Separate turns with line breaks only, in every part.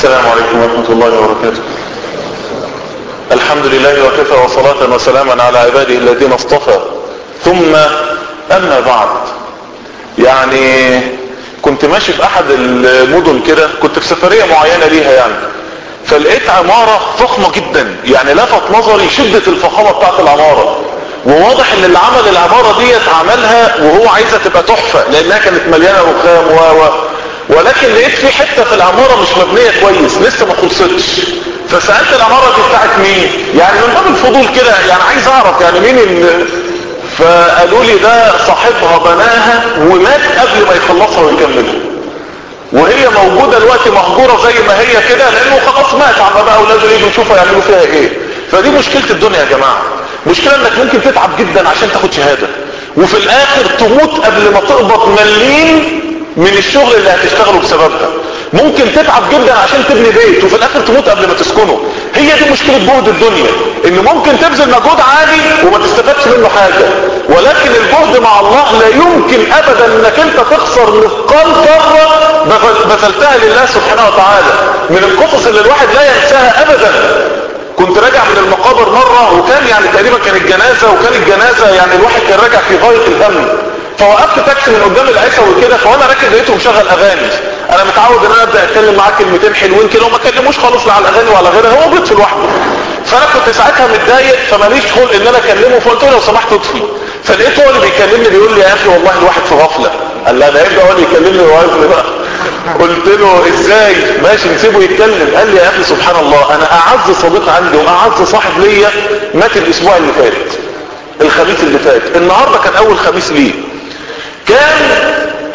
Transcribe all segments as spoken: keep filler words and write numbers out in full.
السلام عليكم ورحمة الله وبركاته. الحمد لله وكفى وصلاة وسلاما على عباده الذين اصطفى، ثم أما بعد. يعني كنت ماشي في أحد المدن كده، كنت في سفرية معينة ليها يعني، فلقيت عمارة فخمة جدا، يعني لفت نظري شدة الفخامة بتاعت العمارة، وواضح ان اللي عمل العمارة ديت عملها وهو عايزة تبقى تحفة لانها كانت مليانة رخام و و ولكن لقيت في حتة في العمارة مش مبنية كويس، لسه ما خلصتش. فسألت العمارة دي بتاعت مين، يعني من باب الفضول كده، يعني عايز اعرف يعني مين ال... فقالوا لي ده صاحبها بناها ومات قبل ما يخلصها ويكملها، وهي موجودة دلوقتي مهجورة زي ما هي كده، لانه خلاص مات عم بقى اولاده يجوا يشوفوا يعملوا فيها ايه. فدي مشكلة الدنيا يا جماعة، مشكلة انك ممكن تتعب جدا عشان تاخد شهادة، وفي الاخر تموت قبل ما تقبض مليم من الشغل اللي هتشتغله بسببها. ممكن تتعب جدا عشان تبني بيت وفي الاخر تموت قبل ما تسكنه. هي دي مشكلة جهد الدنيا، ان ممكن تبذل مجهود عالي وما تستفادش منه حاجة، ولكن الجهد مع الله لا يمكن ابدا انك انت تخسر مثقال ذرة بذلتها لله سبحانه وتعالى. من القصص اللي الواحد لا ينساها ابدا، كنت راجع من المقابر مرة، وكان يعني تقريبا كان الجنازة، وكان الجنازة يعني الواحد كان راجع في غاية الهم، فوقفت تاكسي من قدام العشاء وكده، فوانا راكب لقيته مشغل اغاني. انا متعود ان انا ابدا اتكلم معاه كلمتين حلوين كده وما اكلموش خالص لا على الاغاني ولا غيرها، هو بيطفي لوحده. فانا كنت ساعتها متضايق فماليش خلق ان انا اكلمه، فقلت له لو سمحت اطفي. فلقيته هو اللي بيكلمني بيقول لي يا اخي والله الواحد في غفله. قال لا ده يبدا هو اللي يكلمني ويعرفني بقى. قلت له ازاي؟ ماشي نسيبه يتكلم. قال لي يا اخي سبحان الله، انا اعز صديق عندي واعز صاحب ليا مات الاسبوع اللي فات، الخميس اللي فات. النهارده كان اول خميس ليه، كان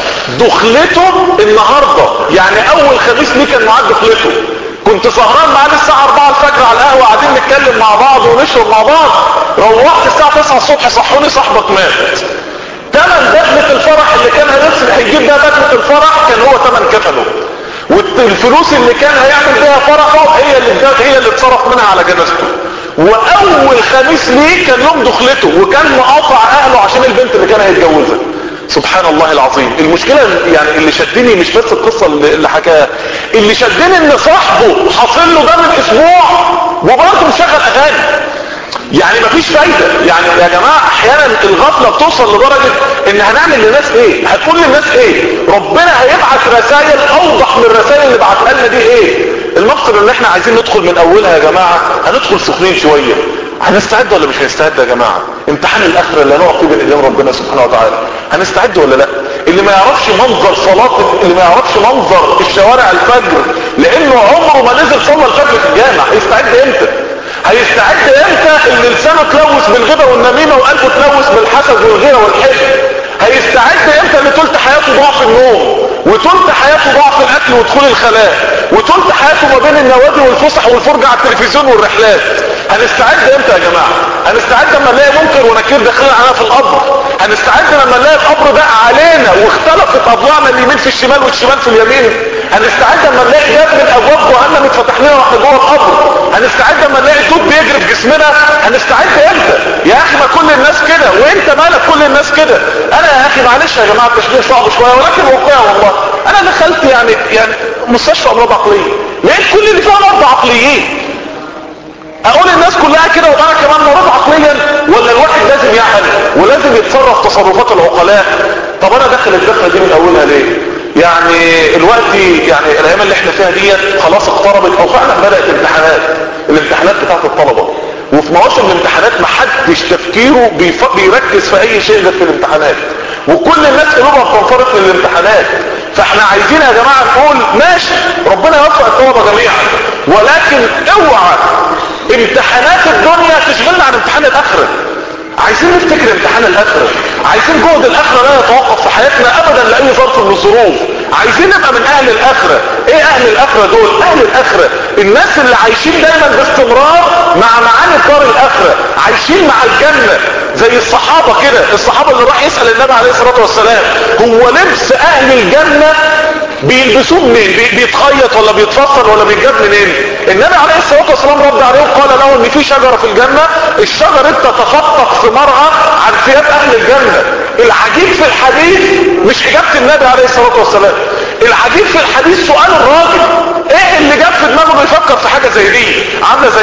دخلته النهاردة، يعني اول خميس ليه كان معاه دخلته. كنت سهران معاه الساعة أربعة الفجر على القهوة، قاعدين نتكلم مع بعض ونشرب مع بعض. روحت الساعة تسعة الصبح صحوني صاحبك مات. تمن دخلة الفرح اللي كان هيصل هيجيب ده دخلة الفرح كان هو تمن كفنه، والفلوس اللي كان هيعمل بيها فرحه هي اللي هي اللي اتصرف منها على جنازته. واول خميس ليه كان يوم دخلته، وكان مقاطع اهله عشان البنت اللي كان هيتجوزها. سبحان الله العظيم. المشكلة يعني اللي شدني مش بس القصة اللي حكاها، اللي شدني ان صاحبه حاصل له ده من اسبوع وبرضه مشغل اغاني. يعني مفيش فايدة. يعني يا جماعة احيانا الغفلة بتوصل لدرجة ان هنعمل للناس ايه، هتقول للناس ايه، ربنا هيبعت رسائل اوضح من الرسائل اللي بعتها لنا دي ايه. المقصد ان احنا عايزين ندخل من اولها يا جماعة، هندخل سخنين شوية. هنستعد ولا مش هنستعد يا جماعة؟ امتحان الاخرة اللي هنقف فيه بين ايدين ربنا سبحانه وتعالى، هنستعد ولا لا؟ اللي ما يعرفش منظر صلاة، اللي ما يعرفش منظر الشوارع الفجر لانه عمره ما نزل صلى الفجر في الجامع، هيستعد امتى؟ هيستعد امتى اللي لسانه تلوث بالغيبة والنميمة وقلبه تلوث بالحسد والغيرة والحقد؟ هيستعد امتى اللي تلت حياته ضعف النوم، وتلت حياته ضعف الاكل ودخول الخلاء، وتلت حياته ما بين النوادي والفسح والفرجة على التلفزيون والرحلات؟ هنستعد امتى يا جماعة؟ هنستعد لما نلاقي منكر ونكير داخلين علينا في القبر، هنستعد لما نلاقي القبر ده علينا واختلفت اضلاعنا اليمين في الشمال والشمال في اليمين، هنستعد لما نلاقي باب من ابواب جهنم اتفتح لنا واحنا جوه القبر، هنستعد لما نلاقي دود بيجري في جسمنا. هنستعد امتى؟ يا اخي ما كل الناس كده، وانت مالك كل الناس كده؟ انا يا اخي معلش يا جماعه التشبيه صعب شويه ولكن واقعي والله. انا دخلت يعني يعني مستشفى امراض عقليه، لقيت كل اللي فيها مرضى عقليين. اقول الناس كلها كده وابقى انا كمان مريض عقليا؟ ولا الواحد لازم يعمل ولازم يتصرف تصرفات العقلاء؟ طب انا داخل الدخله دي من اولها ليه؟ يعني الوقت يعني الايام اللي احنا فيها ديت خلاص اقتربت، او فعلا بدات امتحانات، الامتحانات بتاعت الطلبه، وفي مواسم الامتحانات ما حدش تفكيره بيركز في اي شيء غير في الامتحانات، وكل الناس قلوبها بتنفرط من الامتحانات. فاحنا عايزين يا جماعه نقول ماشي ربنا يوفق الطلبه جميعا، ولكن اوعى امتحانات الدنيا تشغلنا عن امتحان الاخره. عايزين نفتكر امتحان الاخره، عايزين جهد الاخره لا يتوقف في حياتنا ابدا لاي ظرف من الظروف. عايزين نبقى من اهل الاخره. ايه اهل الاخره دول؟ اهل الاخره الناس اللي عايشين دايما باستمرار مع معاني دار الاخره، عايشين مع الجنه زي الصحابه كده. الصحابه اللي راح يسال النبي عليه الصلاه والسلام هو لبس اهل الجنه بيلبسوه منين؟ بيتخيط ولا بيتفصل ولا بيتجاب منين؟ النبي عليه الصلاه والسلام رد عليه وقال له ان في شجره في الجنه، الشجره انت تخطط ثمارها عن ثياب اهل الجنه. العجيب في الحديث مش اجابه النبي عليه الصلاه والسلام، العجيب في الحديث سؤال الراجل، ايه اللي جاب في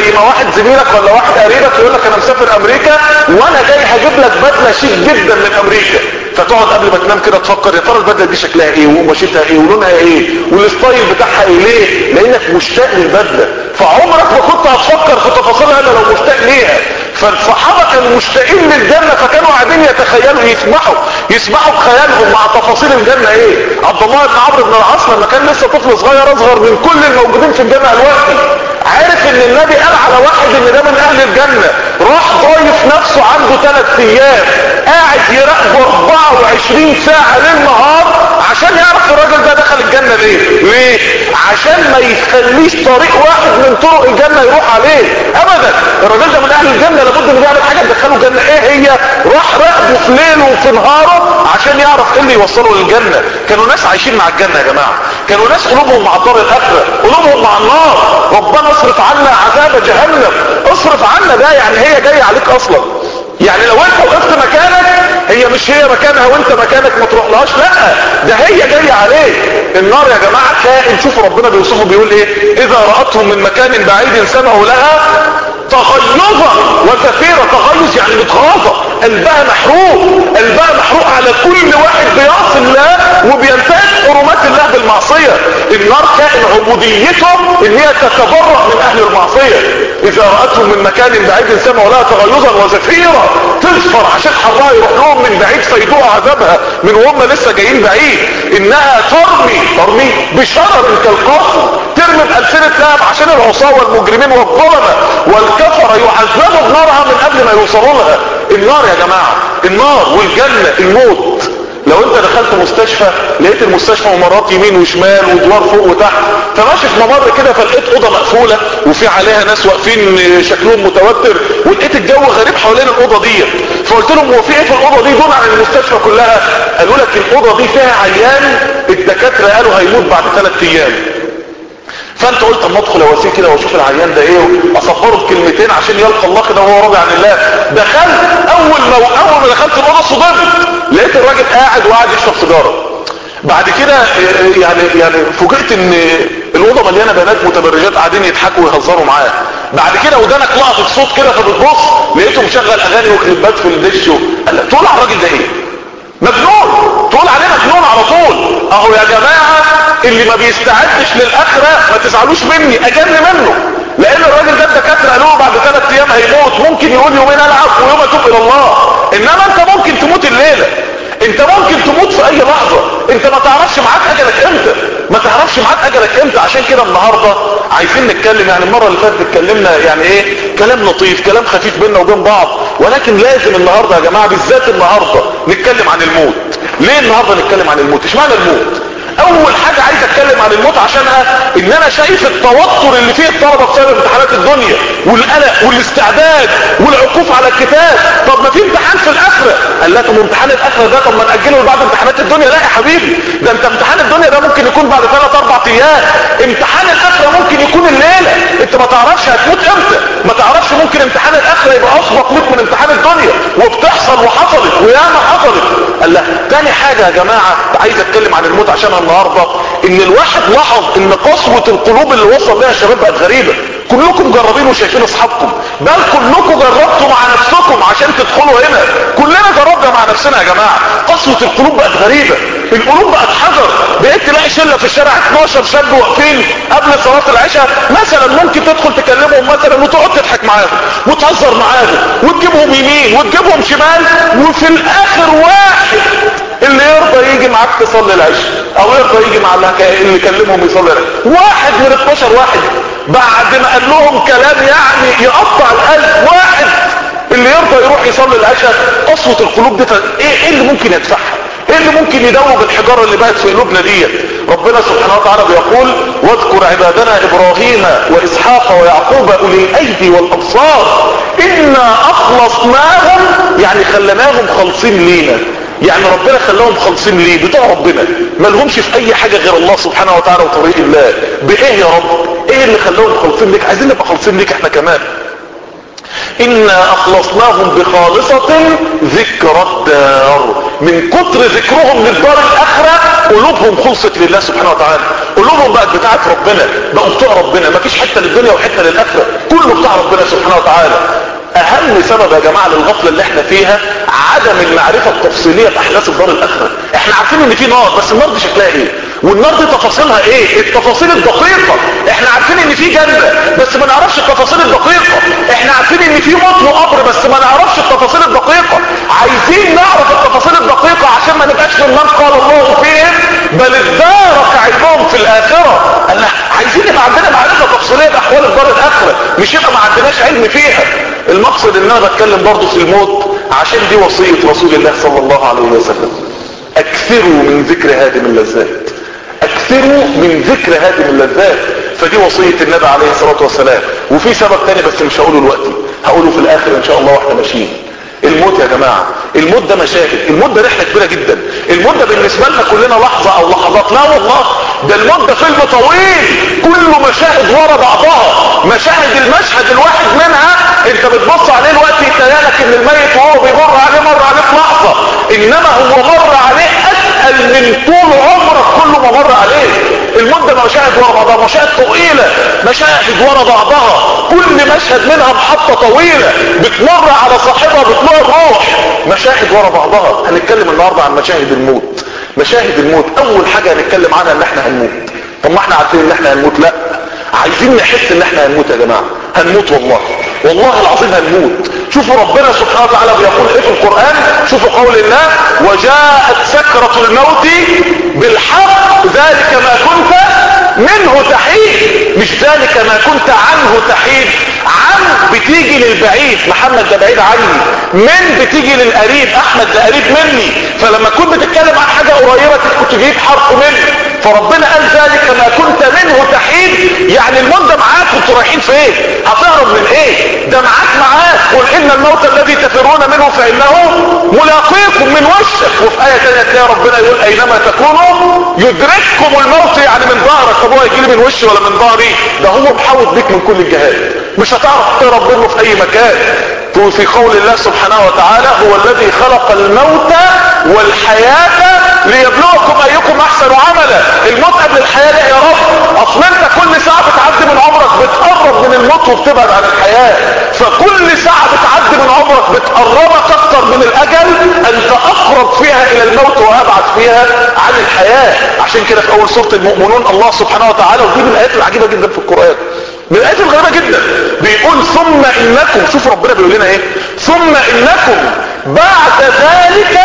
زي ما واحد زميلك ولا واحد قريبك يقول لك انا مسافر امريكا وانا جاي هجيب لك بدله شيك جدا من امريكا، فتقعد قبل ما تنام كده تفكر يا ترى البدله دي شكلها ايه وقماشتها ايه ولونها ايه والستايل بتاعها ايه. ليه؟ لانك مشتاق للبدله، فعمرك ما كنت هتفكر في تفاصيلها الا لو مشتاق ليها. فالصحابه كانوا مشتاقين للجنه، فكانوا قاعدين يتخيلوا يسمعوا يسمعوا بخيالهم مع تفاصيل الجنه ايه. عبد الله بن عمرو بن العاص لما كان لسه طفل صغير اصغر من كل الموجودين في الجنه دلوقتي، عارف ان النبي قال على واحد ان ده من اهل الجنه، راح ضايف نفسه عنده ثلاث ايام قاعد يراقبه اربعة وعشرين ساعه ليل نهار عشان يعرف الراجل ده دخل الجنه ليه. ليه؟ عشان ما يخليش طريق واحد من طرق الجنه يروح عليه ابدا. الراجل ده من اهل الجنه، لابد انه يعمل حاجه تدخله الجنه. ايه هي؟ راح راقبه في ليله وفي نهاره عشان يعرف ايه اللي يوصله للجنه. كانوا ناس عايشين مع الجنه يا جماعه، كانوا ناس قلوبهم مع الدار الاخره، قلوبهم مع النار. ربنا اصرف عنا عذاب جهنم، اصرف عنا ده يعني هي جايه عليك اصلا. يعني لو انت وقفت مكانك هي مش هي مكانها وانت مكانك ما تروحلهاش، لا ده هي جايه عليك. النار يا جماعه كائن، شوفوا ربنا بيوصفه بيقول ايه: اذا رأتهم من مكان بعيد سمعوا لها تغيظا وزفيرا. تغيظ يعني متغاظه، قلبها محروق، قلبها محروق على كل واحد بيعصي الله وبينتهك حرمات الله بالمعصيه. النار كائن عبوديته ان هي تتبرأ من اهل المعصيه. اذا رأتهم من مكان بعيد سمعوا لها تغيظا وزفيرا، تزفر عشان حرها يروح لهم من بعيد فيدوق عذابها من وهم لسه جايين بعيد. انها ترمي ترمي بشرر كالقصر، ترمي بألسنة لهب عشان العصاة والمجرمين والظلمة والكفرة يعذبوا بنارها من قبل ما يوصلوا لها. النار يا جماعة، النار والجنة الموت. لو انت دخلت مستشفى لقيت المستشفى ممرات يمين وشمال ودوار فوق وتحت، فماشي في ممر كده فلقيت اوضه مقفوله وفي عليها ناس واقفين شكلهم متوتر، ولقيت الجو غريب حوالين الاوضه دي، فقلت لهم هو في ايه في الاوضه دي دون عن المستشفى كلها؟ قالوا لك الاوضه دي فيها عيان الدكاتره قالوا هيموت بعد ثلاث ايام. فانت قلت اما ادخل اواسيه كده واشوف العيان ده ايه واصبره بكلمتين عشان يلقى الله كده وهو راضي عن الله. دخلت اول ما اول ما دخلت الاوضه صدمت، لقيت الراجل قاعد وقاعد يشرب سيجاره. بعد كده يعني يعني فوجئت ان الاوضه مليانه بنات متبرجات قاعدين يضحكوا ويهزروا معاه. بعد كده ودانك لقطت صوت كده فبتبص لقيته مشغل اغاني وكليبات في الدش. قال تقول على الراجل ده ايه؟ مجنون، تقول عليه مجنون على طول. اهو يا جماعه اللي ما بيستعدش للاخره ما تزعلوش مني، اجن منه، لان الراجل ده الدكاتره قالوا بعد ثلاث ايام هيموت. ممكن يقول يومين العب ويوم اتوب الى الله، انما انت ممكن تموت الليله، انت ممكن تموت في اي لحظه، انت ما تعرفش معاك اجلك امتى، ما تعرفش معاك اجلك امتى. عشان كده النهارده عايزين نتكلم، يعني المره اللي فاتت اتكلمنا يعني ايه كلام لطيف كلام خفيف بيننا وبين بعض، ولكن لازم النهارده يا جماعه بالذات النهارده نتكلم عن الموت. ليه النهارده نتكلم عن الموت؟ اشمعنى الموت؟ اول حاجة عايز اتكلم عن الموت عشانها ان انا شايف التوتر اللي فيه الطلبة بسبب امتحانات الدنيا والقلق والاستعداد والعكوف على الكتاب. طب ما في امتحان في الاخرة. قال لك امتحان الاخرة ده طب ما نأجله بعد امتحانات الدنيا. لا يا حبيبي، ده انت امتحان الدنيا ده ممكن يكون بعد ثلاث اربع ايام، امتحان الاخرة ممكن يكون الليلة. انت ما تعرفش هتموت امتى، ما تعرفش ممكن امتحان الاخرة يبقى اسبق لك من امتحان الدنيا، وبتحصل وحصلت وياما حصلت. قال لا. تاني حاجة يا جماعة عايز اتكلم عن الموت عشانها النهاردة، ان الواحد لاحظ ان قسوة القلوب اللي وصل لها الشباب بقت غريبة. كلكم جربين وشايفين اصحابكم، بل كلكم جربتوا مع نفسكم عشان تدخلوا هنا. كلنا جربنا مع نفسنا يا جماعة. قسوة القلوب بقت غريبة، القلوب بقت حجر. بقيت تلاقي شلة في الشارع اتناشر شاب واقفين قبل صلاة العشاء مثلا، ممكن تدخل تكلمهم مثلا وتقعد تضحك معاهم وتهزر معاهم وتجيبهم يمين وتجيبهم شمال، وفي الاخر واحد اللي يرضى يجي معاك تصلي العشاء او يرضى يجي مع اللي كلمهم يصلي العشاء. واحد من اتناشر واحد بعد ما قال لهم كلام يعني يقطع القلب، واحد اللي يرضى يروح يصلي العشاء. قسوة القلوب دي ايه, إيه اللي ممكن يدفعها؟ ايه اللي ممكن يدوب الحجارة اللي بقت في قلوبنا دي؟ ربنا سبحانه وتعالى بيقول واذكر عبادنا ابراهيم واسحاق ويعقوب اولي الايدي والابصار انا اخلصناهم، يعني خلناهم خالصين لينا. يعني ربنا خلاهم خالصين ليه؟ بتوع ربنا، ما لهمش في اي حاجة غير الله سبحانه وتعالى وطريق الله. بايه يا رب؟ ايه اللي خلاهم خالصين ليك؟ عايزين نبقى خالصين ليك احنا كمان. انا اخلصناهم بخالصة ذكر الدار. من كتر ذكرهم للدار الاخرة قلوبهم خلصت لله سبحانه وتعالى. قلوبهم بقت بتاعت ربنا، بقوا بتوع ربنا، مفيش حته للدنيا وحته للاخره، كله بتاع ربنا سبحانه وتعالى. اهم سبب يا جماعه للغفله اللي احنا فيها عدم المعرفه التفصيليه باحداث الدار الاخره. احنا عارفين ان في نار، بس النار دي شكلها ايه؟ والنار دي تفاصيلها ايه؟ التفاصيل الدقيقه. احنا عارفين ان في جنه بس ما نعرفش التفاصيل الدقيقه. احنا عارفين ان في موت وقبر بس ما نعرفش التفاصيل الدقيقه. عايزين نعرف التفاصيل الدقيقه عشان ما نبقاش من من قال الله فيهم بل ادارك علمهم في الاخره. انا عايزين يبقى عندنا معرفه تفصيليه باحوال الدار الاخره، مش يبقى ما عندناش علم فيها. المقصد ان انا بتكلم برضو في الموت عشان دي وصيه رسول الله صلى الله عليه وسلم. اكثروا من ذكر هادم اللذات، اكثروا من ذكر هادم اللذات. فدي وصيه النبي عليه الصلاه والسلام. وفي سبب تاني بس مش هقوله دلوقتي، هقوله في الاخر ان شاء الله واحنا ماشيين. الموت يا جماعه، الموت ده مشاهد، الموت ده رحله كبيره جدا. الموت ده بالنسبه لنا كلنا لحظه او لحظات، لا والله ده الموت ده فيلم طويل كله مشاهد ورا بعضها. مشاهد المشهد الواحد منها انت بتبص عليه دلوقتي تلاقيك ان الميت وهو بيمر عليه مر عليه في لحظه، انما هو مر عليه اتقل من طول عمرك كله ما مر عليه. الموت ده مشاهد ورا بعضها، مشاهد طويله، مشاهد ورا بعضها، كل مشهد منها محطه طويله بتمر على صاحبها بتمر الروح، مشاهد ورا بعضها. هنتكلم النهارده عن مشاهد الموت. مشاهد الموت اول حاجه هنتكلم عنها ان احنا هنموت. طب ما احنا عارفين ان احنا هنموت؟ لا، عايزين نحس ان احنا هنموت يا جماعه. هنموت والله، والله العظيم هنموت. شوفوا ربنا سبحانه وتعالى بيقول ايه في القرآن، شوفوا قول الله وجاءت سكرة الموت بالحق ذلك ما كنت منه تحيد. مش ذلك ما كنت عنه تحيد. عن بتيجي للبعيد، محمد ده بعيد عني، من بتيجي للقريب، احمد ده قريب مني. فلما كنت بتتكلم عن حاجة قريبة كنت تجيب حرف منه. فربنا قال ذلك ما كنت منه تحيد، يعني الموت ده معاك وانتوا رايحين فين؟ هتهرب من ايه؟ ده معاك معاك. قل ان الموت الذي تفرون منه فانه ملاقيكم من وشك. وفي ايه ثانيه تلاقي ربنا يقول اينما تكونوا يدرككم الموت، يعني من ظهرك. طب هو هيجي لي من وشي ولا من ظهري؟ ده هو محاوط بيك من كل الجهات، مش هتعرف تهرب منه في اي مكان. في قول الله سبحانه وتعالى هو الذي خلق الموت والحياة ليبلوكم ايكم احسن عملا. الموت قبل الحياة ليه يا رب؟ اصل انت كل ساعة بتعدي من عمرك بتقرب من الموت وبتبعد عن الحياة. فكل ساعة بتعدي من عمرك بتقربك اكتر من الاجل، انت اقرب فيها الى الموت وابعد فيها عن الحياة. عشان كده في اول سورة المؤمنون الله سبحانه وتعالى، ودي من الايات العجيبة جدا في القرآن، من الايات الغريبة جدا، بيقول ثم انكم، شوف ربنا بيقول لنا ايه، ثم انكم بعد ذلك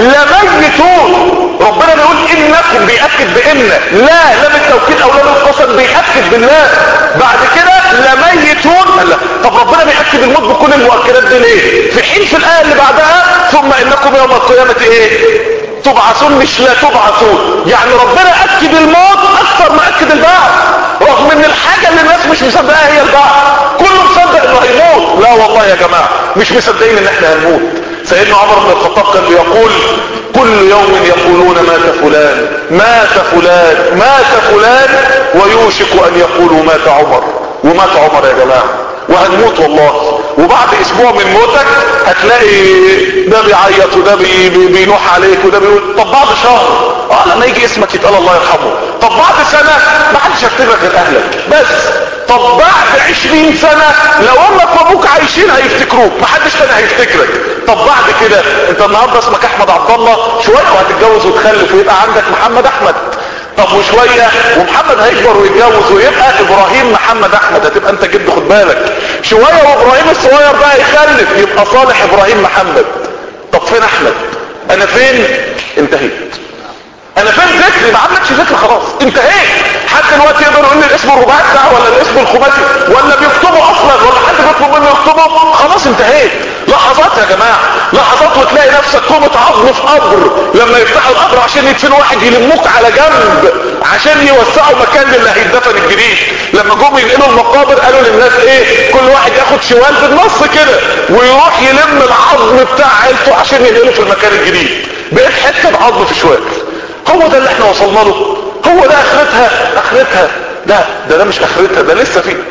لميتون. ربنا بيقول انكم، بيأكد بان، لا لم التوكيد او لم القسم، بيأكد بالله. بعد كده لميتون. لا، طب ربنا بيأكد الموت بكل المؤكدات دي ليه؟ في حين في الآية اللي بعدها ثم انكم يوم القيامة ايه؟ تبعثون، مش لا تبعثون. يعني ربنا أكد الموت اكثر ما أكد البعث، رغم ان الحاجة اللي الناس مش مصدقها هي البعث. كله مصدق انه هيموت. لا والله يا جماعة مش مصدقين ان احنا هنموت. سيدنا عمر بن الخطاب كان بيقول كل يوم يقولون مات فلان مات فلان مات فلان ويوشك ان يقولوا مات عمر. ومات عمر يا جماعة، وهنموت والله. وبعد اسبوع من موتك هتلاقي ده بيعيط وده بي بي بينوح عليك وده بيقول. طب بعد شهر اه لما يجي اسمك يتقال الله يرحمه. طب بعد سنة ما حدش هيفتكرك غير اهلك بس. طب بعد عشرين سنة لو امك وابوك عايشين هيفتكروك، ما حدش تاني هيفتكرك. طب بعد كده انت النهارده اسمك احمد عبد الله، شوية وهتتجوز وتخلف ويبقى عندك محمد احمد. طب وشوية ومحمد هيكبر ويتجوز ويبقى ابراهيم محمد احمد، هتبقى انت جد، خد بالك. شوية وابراهيم الصغير بقى يخلف يبقى صالح ابراهيم محمد. طب فين احمد؟ انا فين؟ انتهيت. انا فين ذكري؟ ما عملتش ذكر، خلاص انتهيت. حتى دلوقتي يقدر يقول لي الاسم الرباعي بتاعه ولا الاسم الخماسي ولا بيكتبه اصلا ولا حد بيطلب منه يكتبه، خلاص انتهيت. لحظات يا جماعه، لحظات وتلاقي نفسك كومة عظم في قبر. لما يفتحوا القبر عشان يدفنوا واحد يلموك على جنب عشان يوسعوا مكان اللي هيدفن الجديد. لما جم ينقلوا المقابر قالوا للناس ايه؟ كل واحد ياخد شوال بالنص كده ويروح يلم العظم بتاع عيلته عشان ينقله في المكان الجديد. بقيت حته عظم في شوال. هو ده اللي احنا وصلنا له؟ هو ده اخرتها؟ اخرتها ده ده ده مش اخرتها، ده لسه فيه.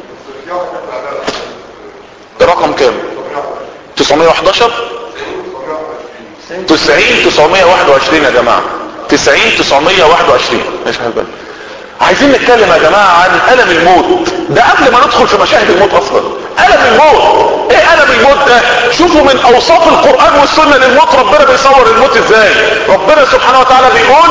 رقم كام؟ تسعمية وحداشر تسعين تسعمية واحد وعشرين يا جماعة، تسعين تسعمية واحد وعشرين. مش هبال عايزين نتكلم يا جماعة عن ألم الموت ده قبل ما ندخل في مشاهد الموت اصلا. ألم الموت ايه ألم الموت ده؟ شوفوا من اوصاف القرآن والسنة للموت ربنا بيصور الموت ازاي. ربنا سبحانه وتعالى بيقول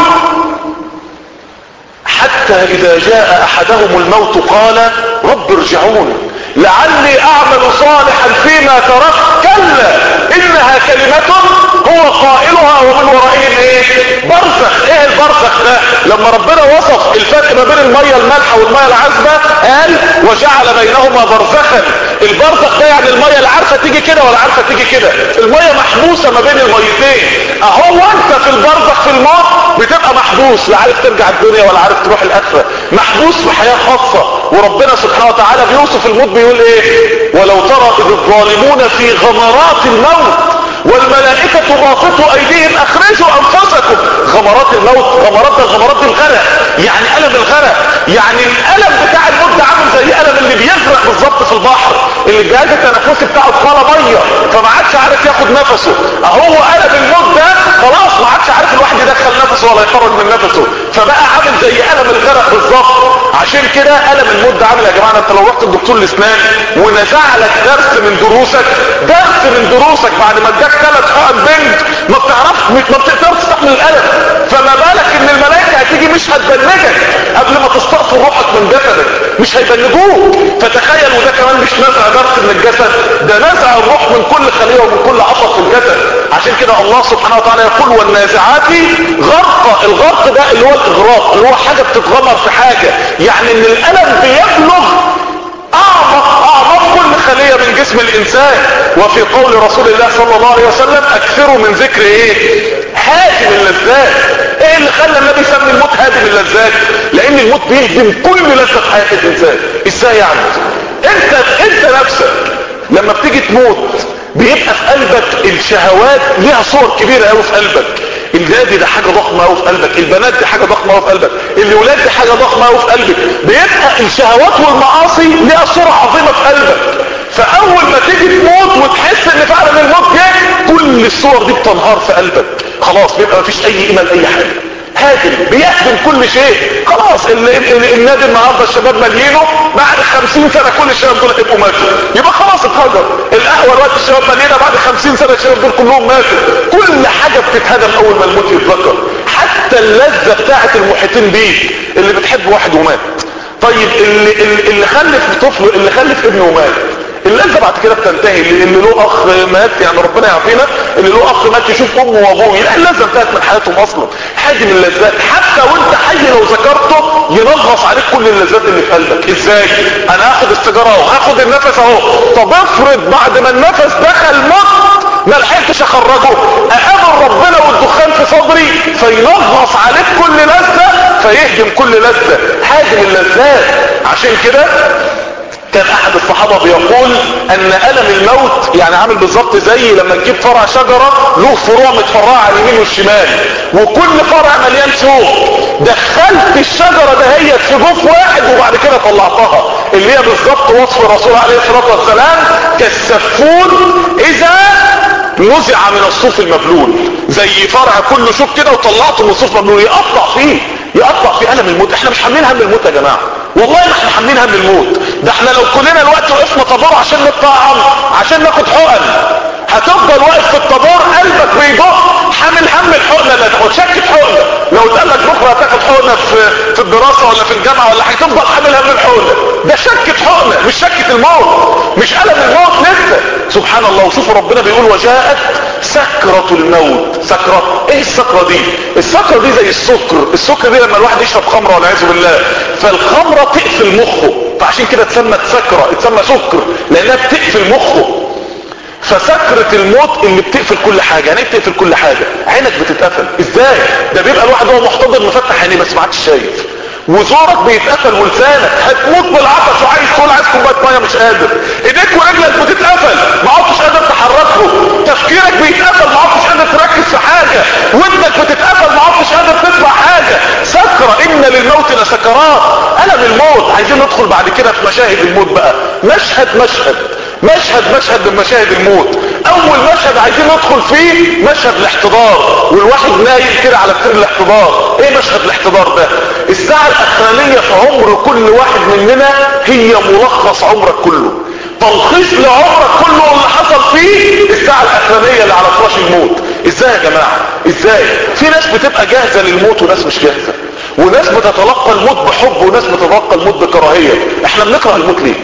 حتى اذا جاء احدهم الموت قال رب ارجعون لعلي اعمل صالحا فيما تركت كلا انها كلمة هو قائلها ومن ورائهم ايه برزخ. ايه البرزخ ده؟ لما ربنا وصف الفرق ما بين المية المالحة والمية العذبة قال وجعل بينهما برزخا. البرزخ ده يعني المية لا عارفة تيجي كده ولا عارفة تيجي كده، المية محبوسة ما بين الميتين. اهو انت في البرزخ في الموت بتبقى محبوس، لا عارف ترجع الدنيا ولا عارف تروح الاخرة، محبوس في حياة خاصة. وربنا سبحانه وتعالى بيوصف الموت بيقول ايه ولو ترى اذ الظالمون في غمرات الموت والملائكة باسطوا ايديهم اخرجوا انفسكم. غمرات الموت، غمرات ده الغمرات دي الغرق، يعني الم الغرق، يعني الالم بتاع الموت ده عامل زي الم اللي بيغرق بالظبط في البحر، اللي الجهاز التنفسي بتاعه اتملى ميه فما عادش عارف ياخد نفسه. اهو الم الموت ده خلاص ما عادش عارف الواحد يدخل نفسه ولا يخرج من نفسه، فبقى عامل زي الم الغرق بالظبط. عشان كده الم الموت ده عامل يا جماعه، انت لو رحت لدكتور الاسنان ونزع لك درس من دروسك، درس من دروسك بعد ما اداك ثلاث حقن بنج ما بتعرفش ما بتقدرش تستحمل الالم، فما بالك ان الملائكه هتيجي مش هتبنجك قبل ما تستأصل روحك من جسدك، مش هيبنجوك. فتخيل، وده كمان مش نزع درس من الجسد، ده نزع الروح من كل خليه ومن كل عصب في الجسد. عشان كده الله سبحانه وتعالى يقول والنازعات غرقا. الغرق ده اللي هو الاغراق، اللي هو حاجه بتتغمر في حاجه، يعني ان الالم بيبلغ اعمق اعماق كل خلية من جسم الانسان. وفي قول رسول الله صلى الله عليه وسلم اكثروا من ذكر ايه هادم اللذات. ايه اللي خلى النبي يسمي الموت هادم اللذات؟ لان الموت بيهدم كل لذة في حياة الانسان. ازاي يعني؟ انت انت نفسك لما بتيجي تموت بيبقى في قلبك الشهوات ليها صور كبيرة قوي في قلبك. النادي ده حاجة ضخمة قوي في قلبك، البنات دي حاجة ضخمة قوي في قلبك، الولاد دي حاجة ضخمة قوي في قلبك. بيبقى الشهوات والمعاصي ليها صورة عظيمة في قلبك. فاول ما تيجي تموت وتحس ان فعلا الموت جاي، كل الصور دي بتنهار في قلبك، خلاص بيبقى مفيش اي قيمة لاي حاجة. هادم بيهدم كل شيء. خلاص النادي النهارده الشباب مليينه، بعد خمسين سنة كل الشباب دول هيبقوا ماتوا، يبقى خلاص اتهجر. القهوة الوقت الشباب مليانة، بعد خمسين سنة الشباب دول كلهم ماتوا. كل حاجة بتتهدم اول ما الموت يتذكر، حتى اللذة بتاعة المحيطين بيك. اللي بتحب واحد ومات، طيب اللي, اللي خلف طفل، اللي خلف ابنه ومات، اللذة بعد كده بتنتهي. اللي له اخ مات، يعني ربنا يعافينا، اللي له اخ مات يشوف امه وابوه، لا اللذة انتهت من حياتهم اصلا. حاجة من اللذات حتى وانت حي لو ذكرته ينغص عليك كل اللذات اللي في قلبك. ازاي؟ انا هاخد السيجاره اهو، هاخد النفس اهو، طب افرض بعد ما النفس دخل مت ما لحقتش اخرجه، اقابل ربنا والدخان في صدري فينغص عليك كل لذة، فيهدم كل لذة. هادم اللذات. عشان كده كان احد الصحابة بيقول ان الم الموت يعني عامل بالظبط زي لما تجيب فرع شجرة له فروع متفرعة على اليمين والشمال، وكل فرع مليان شوك، دخلت الشجرة دهيت في جوف واحد وبعد كده طلعتها، اللي هي بالظبط وصف الرسول عليه الصلاة والسلام كالسفون اذا نزع من الصوف المبلول. زي فرع كله شوك كده وطلعته من الصوف مبلول، يقطع فيه يقطع في الم الموت. احنا مش حاملين هم الموت يا جماعه، والله ما احنا حاملين هم الموت. ده احنا لو كلنا الوقت وقفنا طابور عشان نطعم، عشان ناخد حقن، هتفضل واقف في الطابور قلبك بيدق حامل هم الحقنه اللي هتاخد. شكه حقنه لو اتقال لك بكره هتاخد حقنه في في الدراسه ولا في الجامعه ولا حاجه، تفضل حامل هم الحقنه. ده شكه حقنه مش شكه الموت، مش الم الموت لسه. سبحان الله. وشوفوا ربنا بيقول وجاءت سكرة الموت. سكرة ايه السكرة دي؟ السكرة دي زي السكر. السكر دي لما الواحد يشرب خمرة والعياذ بالله، فالخمرة تقفل مخه، فعشان كده اتسمت سكرة، اتسمى سكر لانها بتقفل مخه. فسكرة الموت اللي بتقفل كل حاجة. يعني ايه بتقفل كل حاجة؟ عينك بتتقفل. ازاي؟ ده بيبقى الواحد هو محتضر مفتح عينيه بس ما عادش شايف، وزورك بيتقفل ولسانك، هتموت بالعطش وعايز تقول عايز كوبايه ميه مش قادر، ايديك ورجلك بتتقفل ما عدتش قادر تحركهم، تفكيرك بيتقفل ما عدتش قادر تركز في حاجه، ودنك بتتقفل ما عدتش قادر تسمع حاجه. سكره. ان للموت لسكرات. الم الموت. عايزين ندخل بعد كده في مشاهد الموت بقى، مشهد مشهد مشهد مشهد من مشاهد الموت. اول مشهد عايزين ندخل فيه مشهد الاحتضار، والواحد نايم كده على سرير الاحتضار. ايه مشهد الاحتضار ده؟ الساعة الاخرانية في عمر كل واحد مننا هي ملخص عمرك كله، تلخيص لعمرك كله واللي حصل فيه الساعة الاخرانية اللي على فراش الموت. ازاي يا جماعة؟ ازاي؟ في ناس بتبقى جاهزة للموت وناس مش جاهزة، وناس بتتلقى الموت بحب وناس بتتلقى الموت بكراهية. احنا بنكره الموت ليه؟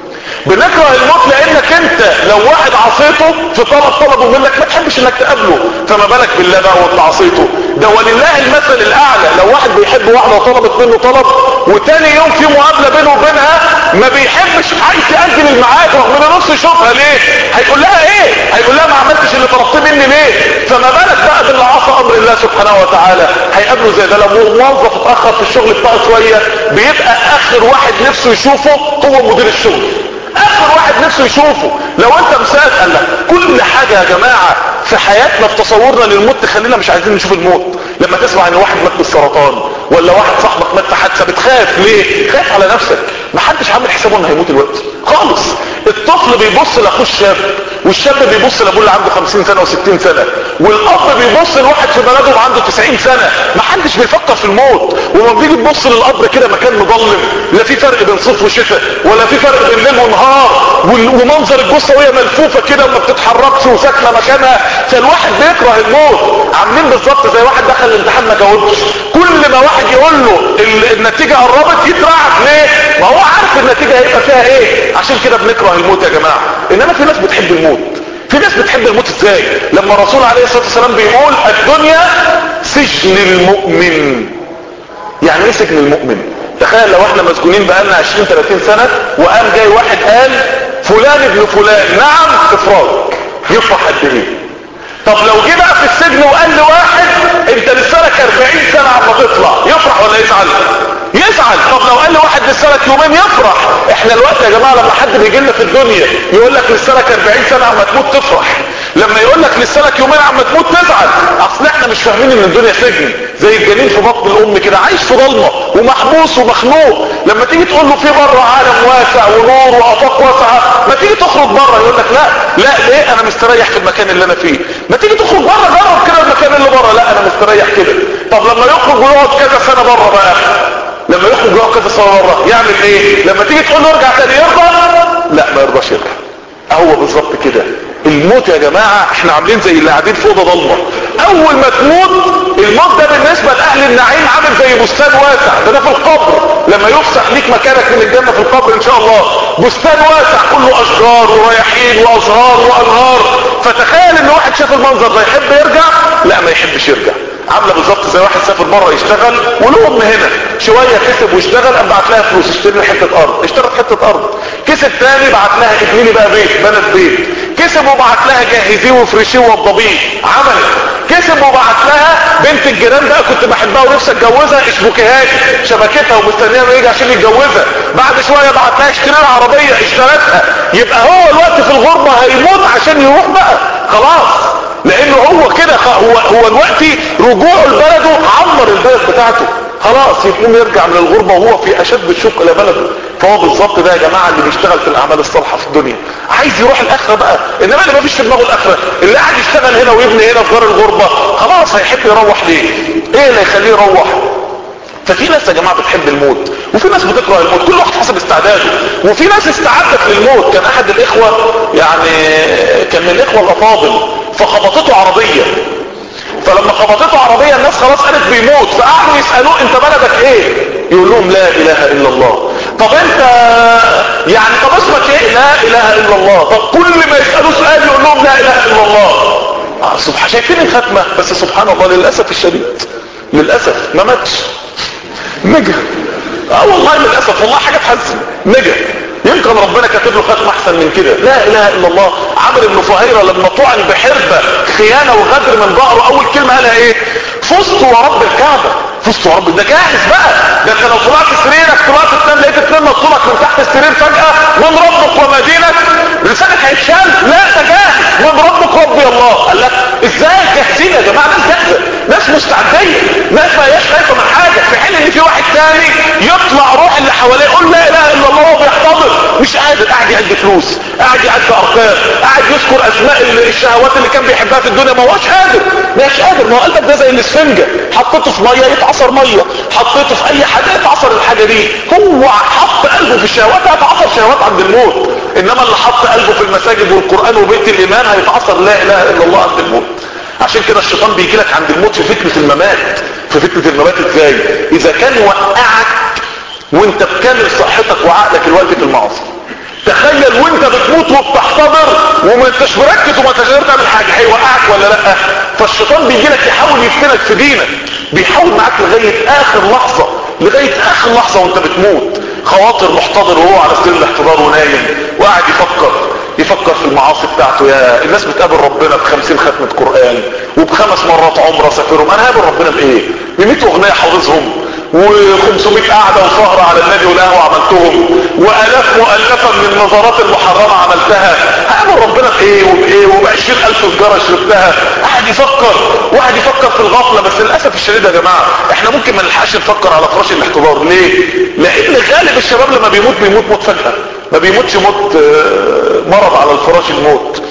بنكره الموت لانك انت لو واحد عصيته في طلب طلبه منك ما تحبش انك تقابله، فما بالك بالله بقى وانت عصيته؟ ده ولله المثل الاعلى. لو واحد بيحب واحده وطلبت منه طلب وتاني يوم في مقابله بينه وبينها ما بيحبش، عايز يأجل الميعاد رغم انه نفسه يشوفها، ليه؟ هيقول لها ايه؟ هيقول لها ما عملتش اللي طلبتيه مني ليه؟ فما بالك بقى باللي عصى امر الله سبحانه وتعالى، هيقابله زي ده. لو موظف اتاخر في الشغل بتاعه شويه بيبقى اخر واحد نفسه يشوفه هو مدير الشغل، اخر واحد نفسه يشوفه. لو انت مسافر قال لك كل حاجة يا جماعة في حياتنا في تصورنا للموت تخلينا مش عايزين نشوف الموت. لما تسمع ان واحد مات بالسرطان ولا واحد صاحبك مات في حادثة بتخاف ليه؟ خايف على نفسك. محدش عامل حسابه انه هيموت الوقت خالص. الطفل بيبص لاخوه الشاب، والشاب بيبص لابوه اللي عنده خمسين سنة وستين سنة، والاب بيبص لواحد في بلده وعنده تسعين سنة. محدش بيفكر في الموت. وما بيجي تبص للقبر كده مكان مظلم، لا في فرق بين صيف وشتاء ولا في فرق بين ليل ونهار، ومنظر الجثه وهي ملفوفه كده وما بتتحركش وساكنه مكانها، فالواحد بيكره الموت. عاملين بالظبط زي واحد دخل الامتحان ما جاوبش، كل ما واحد يقول له النتيجه قربت يترعب. ليه؟ ما هو عارف النتيجه هيبقى فيها ايه. عشان كده بنكره الموت يا جماعه. انما في ناس بتحب الموت. في ناس بتحب الموت ازاي؟ لما الرسول عليه الصلاه والسلام بيقول الدنيا سجن المؤمن. يعني ايه سجن المؤمن؟ تخيل لو احنا مسجونين بقالنا عشرين ثلاثين سنة وقام جاي واحد قال فلان ابن فلان نعم افراج، يفرح قد ايه؟ طب لو جه بقى في السجن وقال لواحد انت لسه لك أربعين سنة عم تطلع، يفرح ولا يزعل؟ يزعل. طب لو قال لواحد لسه لك يومين يفرح. احنا الوقت يا جماعة لما حد بيجي لنا في الدنيا يقول لك لسه لك أربعين سنة عم تموت تفرح، لما يقول لك لسه لك يومين عم تموت تزعل. اصل احنا مش فاهمين ان الدنيا سجن، زي الجنين في بطن الام كده عايش في ضلمه ومحبوس ومخنوق. لما تيجي تقول له في بره عالم واسع ونور وافاق واسعه، ما تيجي تخرج بره يقول لك لا لا ليه انا مستريح في المكان اللي انا فيه. ما تيجي تخرج بره جرب كده المكان اللي بره، لا انا مستريح كده. طب لما يخرج ويقعد كذا سنه بره بقى، لما يخرج ويقعد كذا سنه بره يعمل ايه؟ لما تيجي تقول له ارجع تاني يرضى؟ لا ما يرضاش يرجع. هو بالظبط كده الموت يا جماعة. احنا عاملين زي اللي قاعدين في اوضه ضلمه. اول ما تموت الموت ده بالنسبة لاهل النعيم عامل زي بستان واسع. ده, ده في القبر لما يفسح ليك مكانك من الجنة في القبر ان شاء الله، بستان واسع كله اشجار ورياحين وازهار وانهار. فتخيل ان واحد شاف المنظر ده يحب يرجع؟ لا ما يحبش يرجع. عامله بالظبط زي واحد سافر بره يشتغل وله ام هنا شويه كسب واشتغل، قام بعت لها فلوس اشتري لي حته ارض، اشترت حته ارض. كسب تاني بعت لها ابني لي بقى بيت، بنت بيت. كسب وبعت لها جهزيه وفرشيه ووضبيه، عملت. كسب وبعت لها بنت الجيران بقى كنت بحبها ونفسي اتجوزها، اشبكيها شبكتها ومستنيه انه يجي عشان يتجوزها. بعد شويه بعت لها اشتري لها عربيه، اشترتها. يبقى هو الوقت في الغربه هيموت عشان يروح بقى خلاص، لانه هو كده هو هو الوقت رجوعه لبلده عمر البلد بتاعته خلاص، يقوم يرجع من الغربة وهو في اشد الشوق الى بلده. فهو بالظبط ده يا جماعة اللي بيشتغل في الاعمال الصالحة في الدنيا عايز يروح الاخرة بقى. انما اللي ما فيش في دماغه الاخرة، اللي قاعد يشتغل هنا ويبني هنا في دار الغربة، خلاص هيحب يروح ليه؟ ايه اللي يخليه يروح؟ ففي ناس يا جماعة بتحب الموت وفي ناس بتكره الموت، كل واحد حسب استعداده. وفي ناس استعدت للموت. كان احد الاخوة يعني كان من الاخوة الافاضل فخبطته عربية، فلما خبطته عربية الناس خلاص قالت بيموت، فقعدوا يسألوه انت بلدك ايه؟ يقول لهم لا اله الا الله. طب انت يعني طب اسمك ايه؟ لا اله الا الله. طب كل ما يسألوه سؤال يقول لهم لا اله الا الله. آه سبحان، شايفين الختمة؟ بس سبحان الله للأسف الشديد للأسف ما ماتش، نجا. اه والله للأسف والله حاجة تحزن، نجا. يمكن ربنا كاتب له ختمة احسن من كده. لا اله الا الله. عمرو بن فهيرة لما طعن بحربة خيانة وغدر من ظهره اول كلمة قالها ايه؟ فزت ورب الكعبة. فزت ورب، ده جاهز بقى. ده انت لو طلعت سريرك طلعت تنام لقيت اتنين نطلك من تحت السرير فجأة من ربك وما دينك، لسانك هيتشال. لا ده جاهز من ربك ربي الله. قال لك ازاي جاهزين يا جماعة؟ ناس جاهزة، ناس مستعدية، ناس ما هياش خايفة من حاجة، في حين ان في واحد تاني يطلع روح اللي حواليه يقول لا اله الا الله وهو بيحتضر مش قادر، قاعد يعد فلوس، قاعد يعد ارقام، قاعد يذكر اسماء الشهوات اللي كان بيحبها في الدنيا، ما هوش قادر مش قادر. ما هو قلبك ده زي الاسفنجه، حطيته في ميه يتعصر ميه، حطيته في اي حاجه يتعصر الحاجه دي. هو حط قلبه في الشهوات هيتعصر شهوات عند الموت، انما اللي حط قلبه في المساجد والقران وبيت الايمان هيتعصر لا اله الا الله عند الموت. عشان كده الشيطان بيجي لك عند الموت في فتنه الممات. في فتنه الممات ازاي؟ اذا كان وقعك وانت بكامل صحتك وعقلك الوقت في المعاصي. تخيل وانت بتموت وبتحتضر وما انتش مركز وما انتش قادر تعمل حاجه، هيوقعك ولا لا؟ فالشيطان بيجي لك يحاول يفتنك في دينك، بيحاول معاك لغايه اخر لحظه، لغايه اخر لحظه وانت بتموت. خواطر محتضر وهو على سرير الاحتضار ونايم وقاعد يفكر يفكر في المعاصي بتاعته. يا الناس بتقابل ربنا بخمسين ختمة قرآن وبخمس مرات عمره سافرهم، انا هقابل ربنا بايه؟ بمئة اغنية حافظهم وخمسمائة قاعدة وسهرة على النبي والقهوة عملتهم والاف مؤلفة من النظرات المحرمة عملتها، هقابل ربنا بايه وبايه وبعشرين الف سجارة شربتها. قاعد يفكر وقاعد يفكر في الغفلة. بس للأسف الشديد يا جماعة احنا ممكن ما نلحقش نفكر على فراش الاحتضار. ليه؟ لان غالب الشباب لما بيموت بيموت موت فجأة، ما بيموتش موت مرض على الفراش الموت.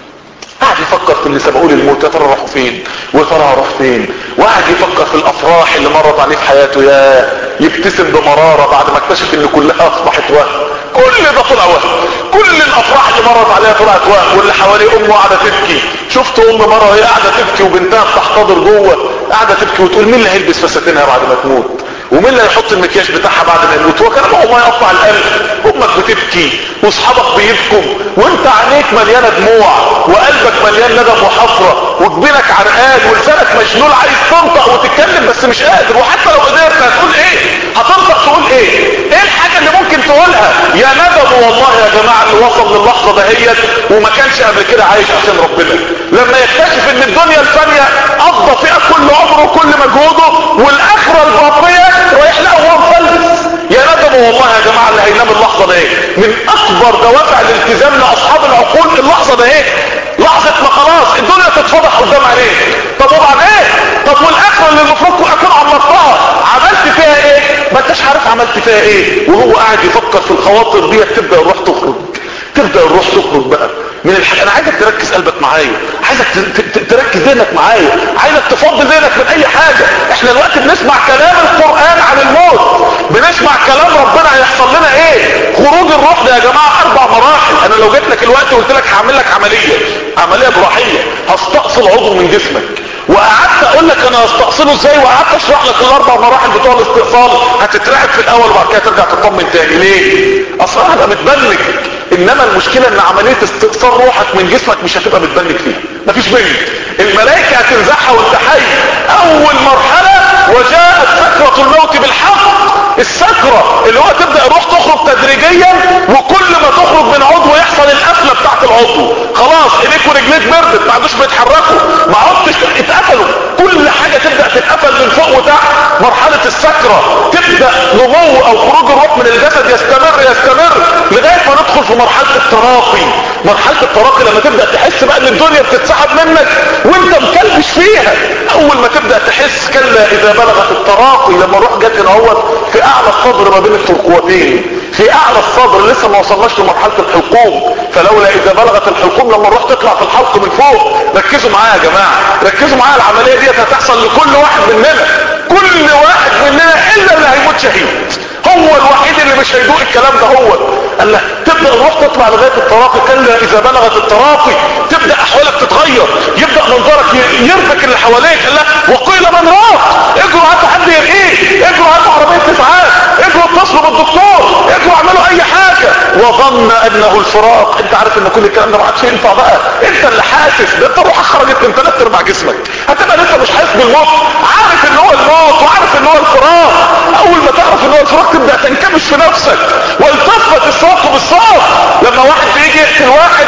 قاعد يفكر في اللي سبقوا للموت، يا ترى راحوا فين ويا ترى هروح فين. وقاعد يفكر في الافراح اللي مرت عليه في حياته، يا يبتسم بمرارة بعد ما اكتشف ان كلها اصبحت وهم. كل ده طلع وهم، كل الافراح اللي مرت عليها طلعت وهم. واللي حواليه امه قاعده تبكي. شفت ام مره وهي قاعده تبكي وبنتها بتحتضر جوه قاعده تبكي وتقول مين اللي هيلبس فساتينها بعد ما تموت، ومين اللي هيحط المكياج بتاعها بعد ما يموت. هو كان الله يقطع القلب. امك بتبكي واصحابك بيبكوا وانت عينيك مليانه دموع وقلبك مليان ندم وحسره وجبينك عرقان ولسانك مشلول عايز تنطق وتتكلم بس مش قادر. وحتى لو قدرت هتقول ايه؟ هتنطق تقول ايه؟ ايه الحاجه اللي ممكن تقولها؟ يا ندم والله يا جماعه اللي وصل للحظه دهيت وما كانش قبل كده عايش عشان ربنا. لما يكتشف ان الدنيا الفانيه قضى فيها كل عمره وكل مجهوده والاخره الباقيه رايح لها وهو مفلس. يا ندم والله يا جماعه اللي هينام اللحظه ده ايه؟ من اكبر دوافع الالتزام لاصحاب العقول اللحظه ده ايه؟ لحظه ما خلاص الدنيا تتفضح قدام عينيك. طب وبعد ايه؟ طب والاخره اللي المفروض اكون عمرتها عملت فيها ايه؟ ما انتش عارف عملت فيها ايه. وهو قاعد يفكر في الخواطر دي تبدا الروح تخرج، تبدا الروح تخرج بقى من الحاجة. انا عايزك تركز قلبك معايا، عايزك تركز ذهنك معايا، عايزك تفضي ذهنك من اي حاجة. احنا دلوقتي بنسمع كلام القرآن عن الموت، بنسمع كلام ربنا هيحصل لنا ايه. خروج الروح ده يا جماعة اربع مراحل. انا لو جيت لك الوقت وقلت لك هعمل لك عملية عملية جراحية، هستأصل عضو من جسمك وقعدت اقول لك انا هستأصله ازاي وقعدت اشرح لك الاربع مراحل بتوع الاستئصال، هتترعب في الاول وبعد كده ترجع تطمن تاني. ليه؟ اصلا هبقى متبنك. انما المشكلة ان عملية استئصال روحك من جسمك مش هتبقى متبنك فيها، مفيش بنك. الملائكة هتنزعها وانت حي. اول مرحلة وجاءت سكرة الموت بالحق. السكرة اللي هو تبدأ الروح تخرج تدريجيا وكل ما تخرج من عضو يحصل القفلة بتاعت العضو. خلاص ايديك ورجليك بردت ما عادوش بيتحركوا، ما عدتش اتقفلوا، كل حاجة تبدأ تتقفل من فوق وتحت. مرحلة السكرة تبدأ نمو او خروج الروح من الجسد يستمر يستمر لغاية ما ندخل في مرحلة التراقي. مرحلة التراقي لما تبدأ تحس بقى ان الدنيا بتتسحب منك وانت مكلبش فيها. اول ما تبدأ تحس كلا اذا بلغت التراقي، لما الروح جت هنا اهوت في اعلى الصدر ما بين الترقوتين، في اعلى الصدر لسه ما وصلناش لمرحلة الحلقوم. فلولا اذا بلغت الحلقوم لما الروح تطلع في الحلق من فوق. ركزوا معايا يا جماعة، ركزوا معايا. العملية دي هتحصل لكل واحد مننا، كل واحد مننا الا اللي هيموت شهيد. هو الوحيد اللي مش هيدوق الكلام ده. هو قال لك تبدأ الروح تطلع لغاية التراقي. كلا اذا بلغت التراقي تبدأ احوالك تتغير، يبدأ منظرك يربك اللي حواليك. قال لك وقيل من راق، اجروا هاتوا حد يرقيه، اجروا هاتوا عربية اسعاف، اجروا اتصلوا بالدكتور، اجروا اعملوا اي حاجة. وظن انه الفراق. انت عارف ان كل الكلام ده ما عادش ينفع بقى، انت اللي حاسس. ده انت روحك خرجت من ثلاث ارباع جسمك، هتبقى لسه مش حاسس بالموت، عارف ان هو الموت وعارف ان هو الفراق. اول ما تعرف ان هو الفراق تبدأ تنكمش في نفسك. والتفت الساق بالساق. لما واحد بيجي يقتل واحد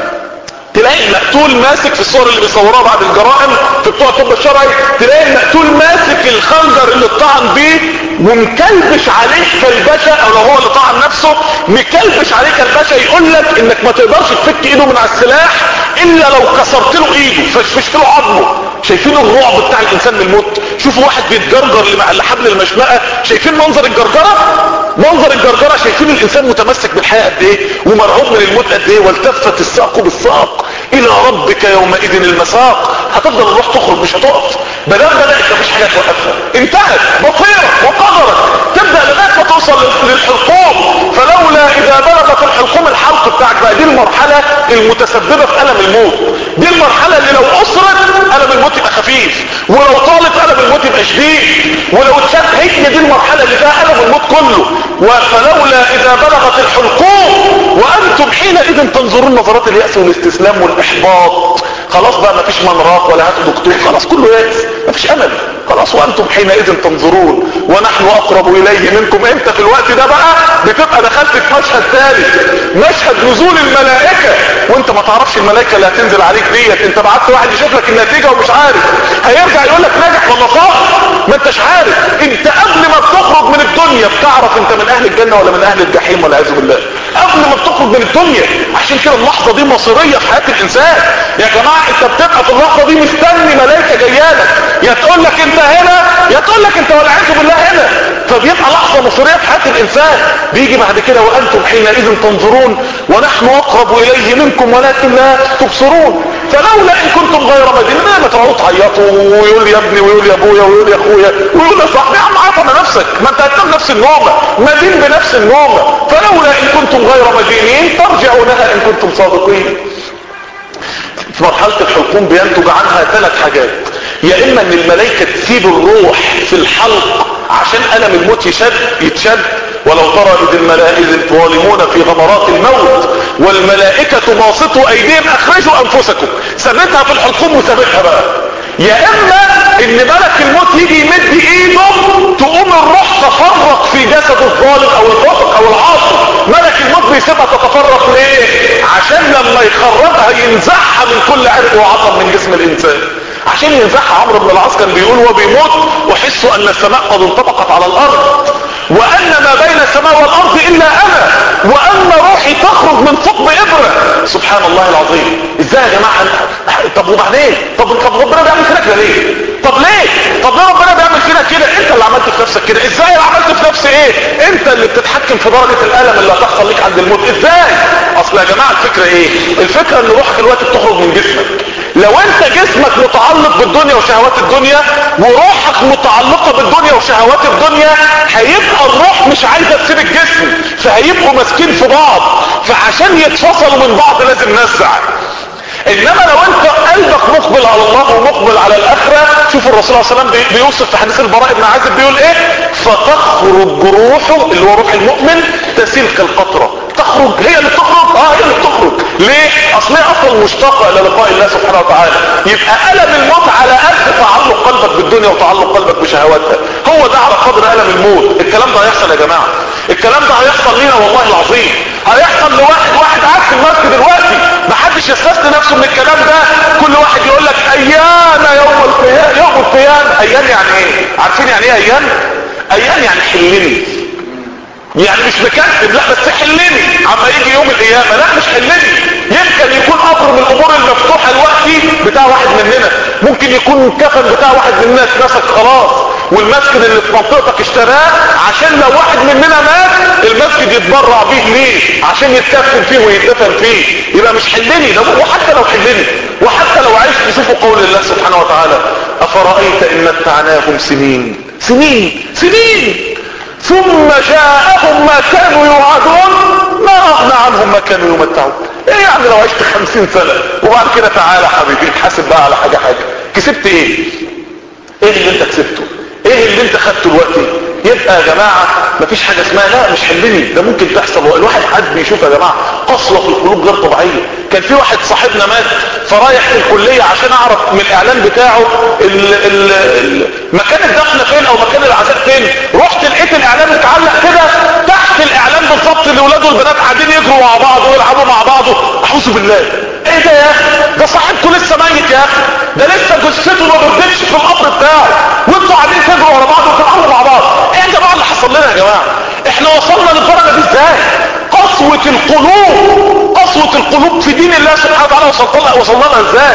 تلاقي المقتول ماسك في الصور اللي بيصوروها بعد الجرائم في بتوع الطب الشرعي، تلاقي المقتول ماسك الخنجر اللي اتطعن بيه ومكلبش عليه كلبشه، او لو هو اللي طعن نفسه مكلبش عليه كلبشه. يقول لك انك ما تقدرش تفك ايده من على السلاح الا لو كسرت له ايده، فشفشت له عظمه. شايفين الرعب بتاع الانسان من الموت؟ شوفوا واحد بيتجرجر لحبل المشنقه، شايفين منظر الجرجره؟ منظر الجرجره، شايفين الانسان متمسك بالحياه قد ايه ومرعوب من الموت قد ايه؟ والتفت الساق بالساق الى ربك يومئذ المساق. هتفضل الروح تخرج مش هتقف، بدل بدات مفيش حاجه توقفها، انتهت بصيرك وقدرك، تبدا لغايه ما توصل للحلقوم. فلولا اذا بلغت الحلقوم الحلق بتاعك بقى، دي المرحله المتسببه في الم الموت، دي المرحله اللي لو اسرت الم الموت يبقى خفيف، ولو طالت الم الموت يبقى شديد، ولو اتشد هي دي المرحله اللي فيها الم الموت كله. فلولا اذا بلغت الحلقوم وانتم حينئذ تنظرون نظرات الياس والاستسلام والاحباط. خلاص بقى مفيش منراق ولا هاتوا دكتور، خلاص كله ياس، مفيش امل خلاص. وانتم حينئذ تنظرون ونحن اقرب اليه منكم. انت في الوقت ده بقى بتبقى دخلت في مشهد ثالث، مشهد نزول الملائكه، وانت ما تعرفش الملائكه اللي هتنزل عليك ديت. انت بعت واحد يشوف لك النتيجه ومش عارف، هيرجع يقول لك ناجح ولا صائب، ما انتش عارف. انت قبل ما بتخرج من الدنيا بتعرف انت من اهل الجنه ولا من اهل الجحيم والعياذ بالله، قبل ما بتخرج من الدنيا. عشان كده اللحظه دي مصيريه في حياه الانسان يا جماعه. انت بتبقى في اللحظه دي مستني ملائكه جايه لك، يا تقول لك انت هنا يا تقول لك انت والعياذ بالله هنا. فبيبقى لحظه مصيريه في حياه الانسان. بيجي بعد كده وانتم حينئذ تنظرون ونحن اقرب اليه منكم ولكن لا تبصرون. فلولا ان كنتم غير مدينين، ما تقعدوا تعيطوا ويقول يا ابني ويقول يا ابويا ويقول يا اخويا ويقول يا صاحبي، يا عم عارف انا نفسك، ما انت هتنام نفس النومه، مدين بنفس النومه. فلولا ان كنتم غير مدينين ترجعونها ان كنتم صادقين. في مرحله الحلقوم بينتج عنها ثلاث حاجات، يا اما ان الملائكه تسيب الروح في الحلق عشان الم الموت يشد يتشد. ولو ترى اذ الملائكه الظالمون في غمرات الموت والملائكه باسطوا ايديهم اخرجوا انفسكم، سابتها في الحلقوم وسابتها بقى. يا اما ان ملك الموت يجي يمد ايده تقوم الروح تفرق في جسد الظالم او الفاسق او العاصي. ملك الموت بيسيبها تتفرق ليه؟ عشان لما يخرجها ينزعها من كل عرق وعصب من جسم الانسان. عشان ينزعها عمرو بن العاص كان بيقول وهو بيموت: احس ان السماء قد انطبقت على الارض وان ما بين السماء والارض الا انا وان روحي تخرج من ثقب ابره. سبحان الله العظيم. ازاي يا جماعه؟ طب وبعدين؟ طب طب ربنا بيعمل فينا كده ليه؟ طب ليه؟ طب ليه ربنا بيعمل فينا كده؟ انت اللي عملت في نفسك كده. ازاي اللي عملت في نفسي ايه؟ انت اللي بتتحكم في درجه الالم اللي هتحصل لك عند الموت. ازاي؟ اصل يا جماعه الفكره ايه؟ الفكره ان روحك دلوقتي بتخرج من جسمك. لو انت جسمك متعلق بالدنيا وشهوات الدنيا وروحك متعلقة بالدنيا وشهوات الدنيا، هيبقى الروح مش عايزة تسيب الجسم، فهيبقوا ماسكين في بعض، فعشان يتفصلوا من بعض لازم نزع. انما لو انت قلبك مقبل على الله ومقبل على الاخرة، شوف الرسول صلى الله عليه وسلم بيوصف في حديث البراء بن عازب بيقول ايه: فتخرج روحه اللي هو روح المؤمن تسيل كالقطرة. تخرج، هي اللي بتخرج، اه هي اللي بتخرج. ليه؟ اصل هي اصلا مشتاقه الى لقاء الله سبحانه وتعالى. يبقى الم الموت على قد تعلق قلبك بالدنيا وتعلق قلبك بشهواتها، هو ده على قدر الم الموت. الكلام ده هيحصل يا جماعه، الكلام ده هيحصل لينا والله العظيم، هيحصل لواحد واحد قاعد في المسجد دلوقتي، ما حدش يستثني نفسه من الكلام ده. كل واحد يقول لك ايام يوم القيامه، يوم القيامه. ايام يعني ايه؟ عارفين يعني ايه ايام؟ ايام يعني حلني، يعني مش مكتب، لا بس حلني عما يجي يوم القيامه. لا مش حلني، يمكن يكون امر من الامور المفتوحه الوقتي بتاع واحد مننا، ممكن يكون كفن بتاع واحد مننا اتمسك خلاص والمسجد اللي في منطقتك اشتراه عشان لو واحد مننا مات المسجد يتبرع بيه. ليه؟ عشان يتكفن فيه ويتدفن فيه. يبقى مش حلني، وحتى لو حلني وحتى لو عشت. شوفوا قول الله سبحانه وتعالى: افرايت ان متعناهم سنين سنين سنين ثم جاءهم ما كانوا يوعدون ما اغنى عنهم ما كانوا يمتعون. ايه يعني لو عشت خمسين سنة وبعد كده تعالى حبيبي نحاسب بقى على حاجة حاجة؟ كسبت ايه؟ ايه اللي انت كسبته؟ ايه اللي انت خدته دلوقتي؟ يبقى يا جماعة مفيش حاجة اسمها لا مش حلني، ده ممكن تحصل. الواحد حد بيشوف يا جماعة قسوة في القلوب غير طبيعية. كان في واحد صاحبنا مات فرايح في الكلية عشان اعرف من الاعلان بتاعه ال ال ال مكان الدفن فين او مكان العزاء فين. رحت لقيت الاعلان متعلق كده تحت الاعلان بالظبط، الاولاد والبنات قاعدين يجروا مع بعض ويلعبوا مع بعض. اعوذ بالله، ايه ده يا اخي؟ ده صاحبكم لسه ميت يا اخي، ده لسه جثته ما بردتش في القبر بتاعه وانتوا قاعدين تجروا ورا بعض وتلعبوا مع بعض. ايه يا جماعه اللي حصل لنا يا جماعه؟ احنا وصلنا للدرجه دي ازاي؟ قسوه القلوب، قسوه القلوب في دين الله سبحانه وتعالى وصلنا لها ازاي؟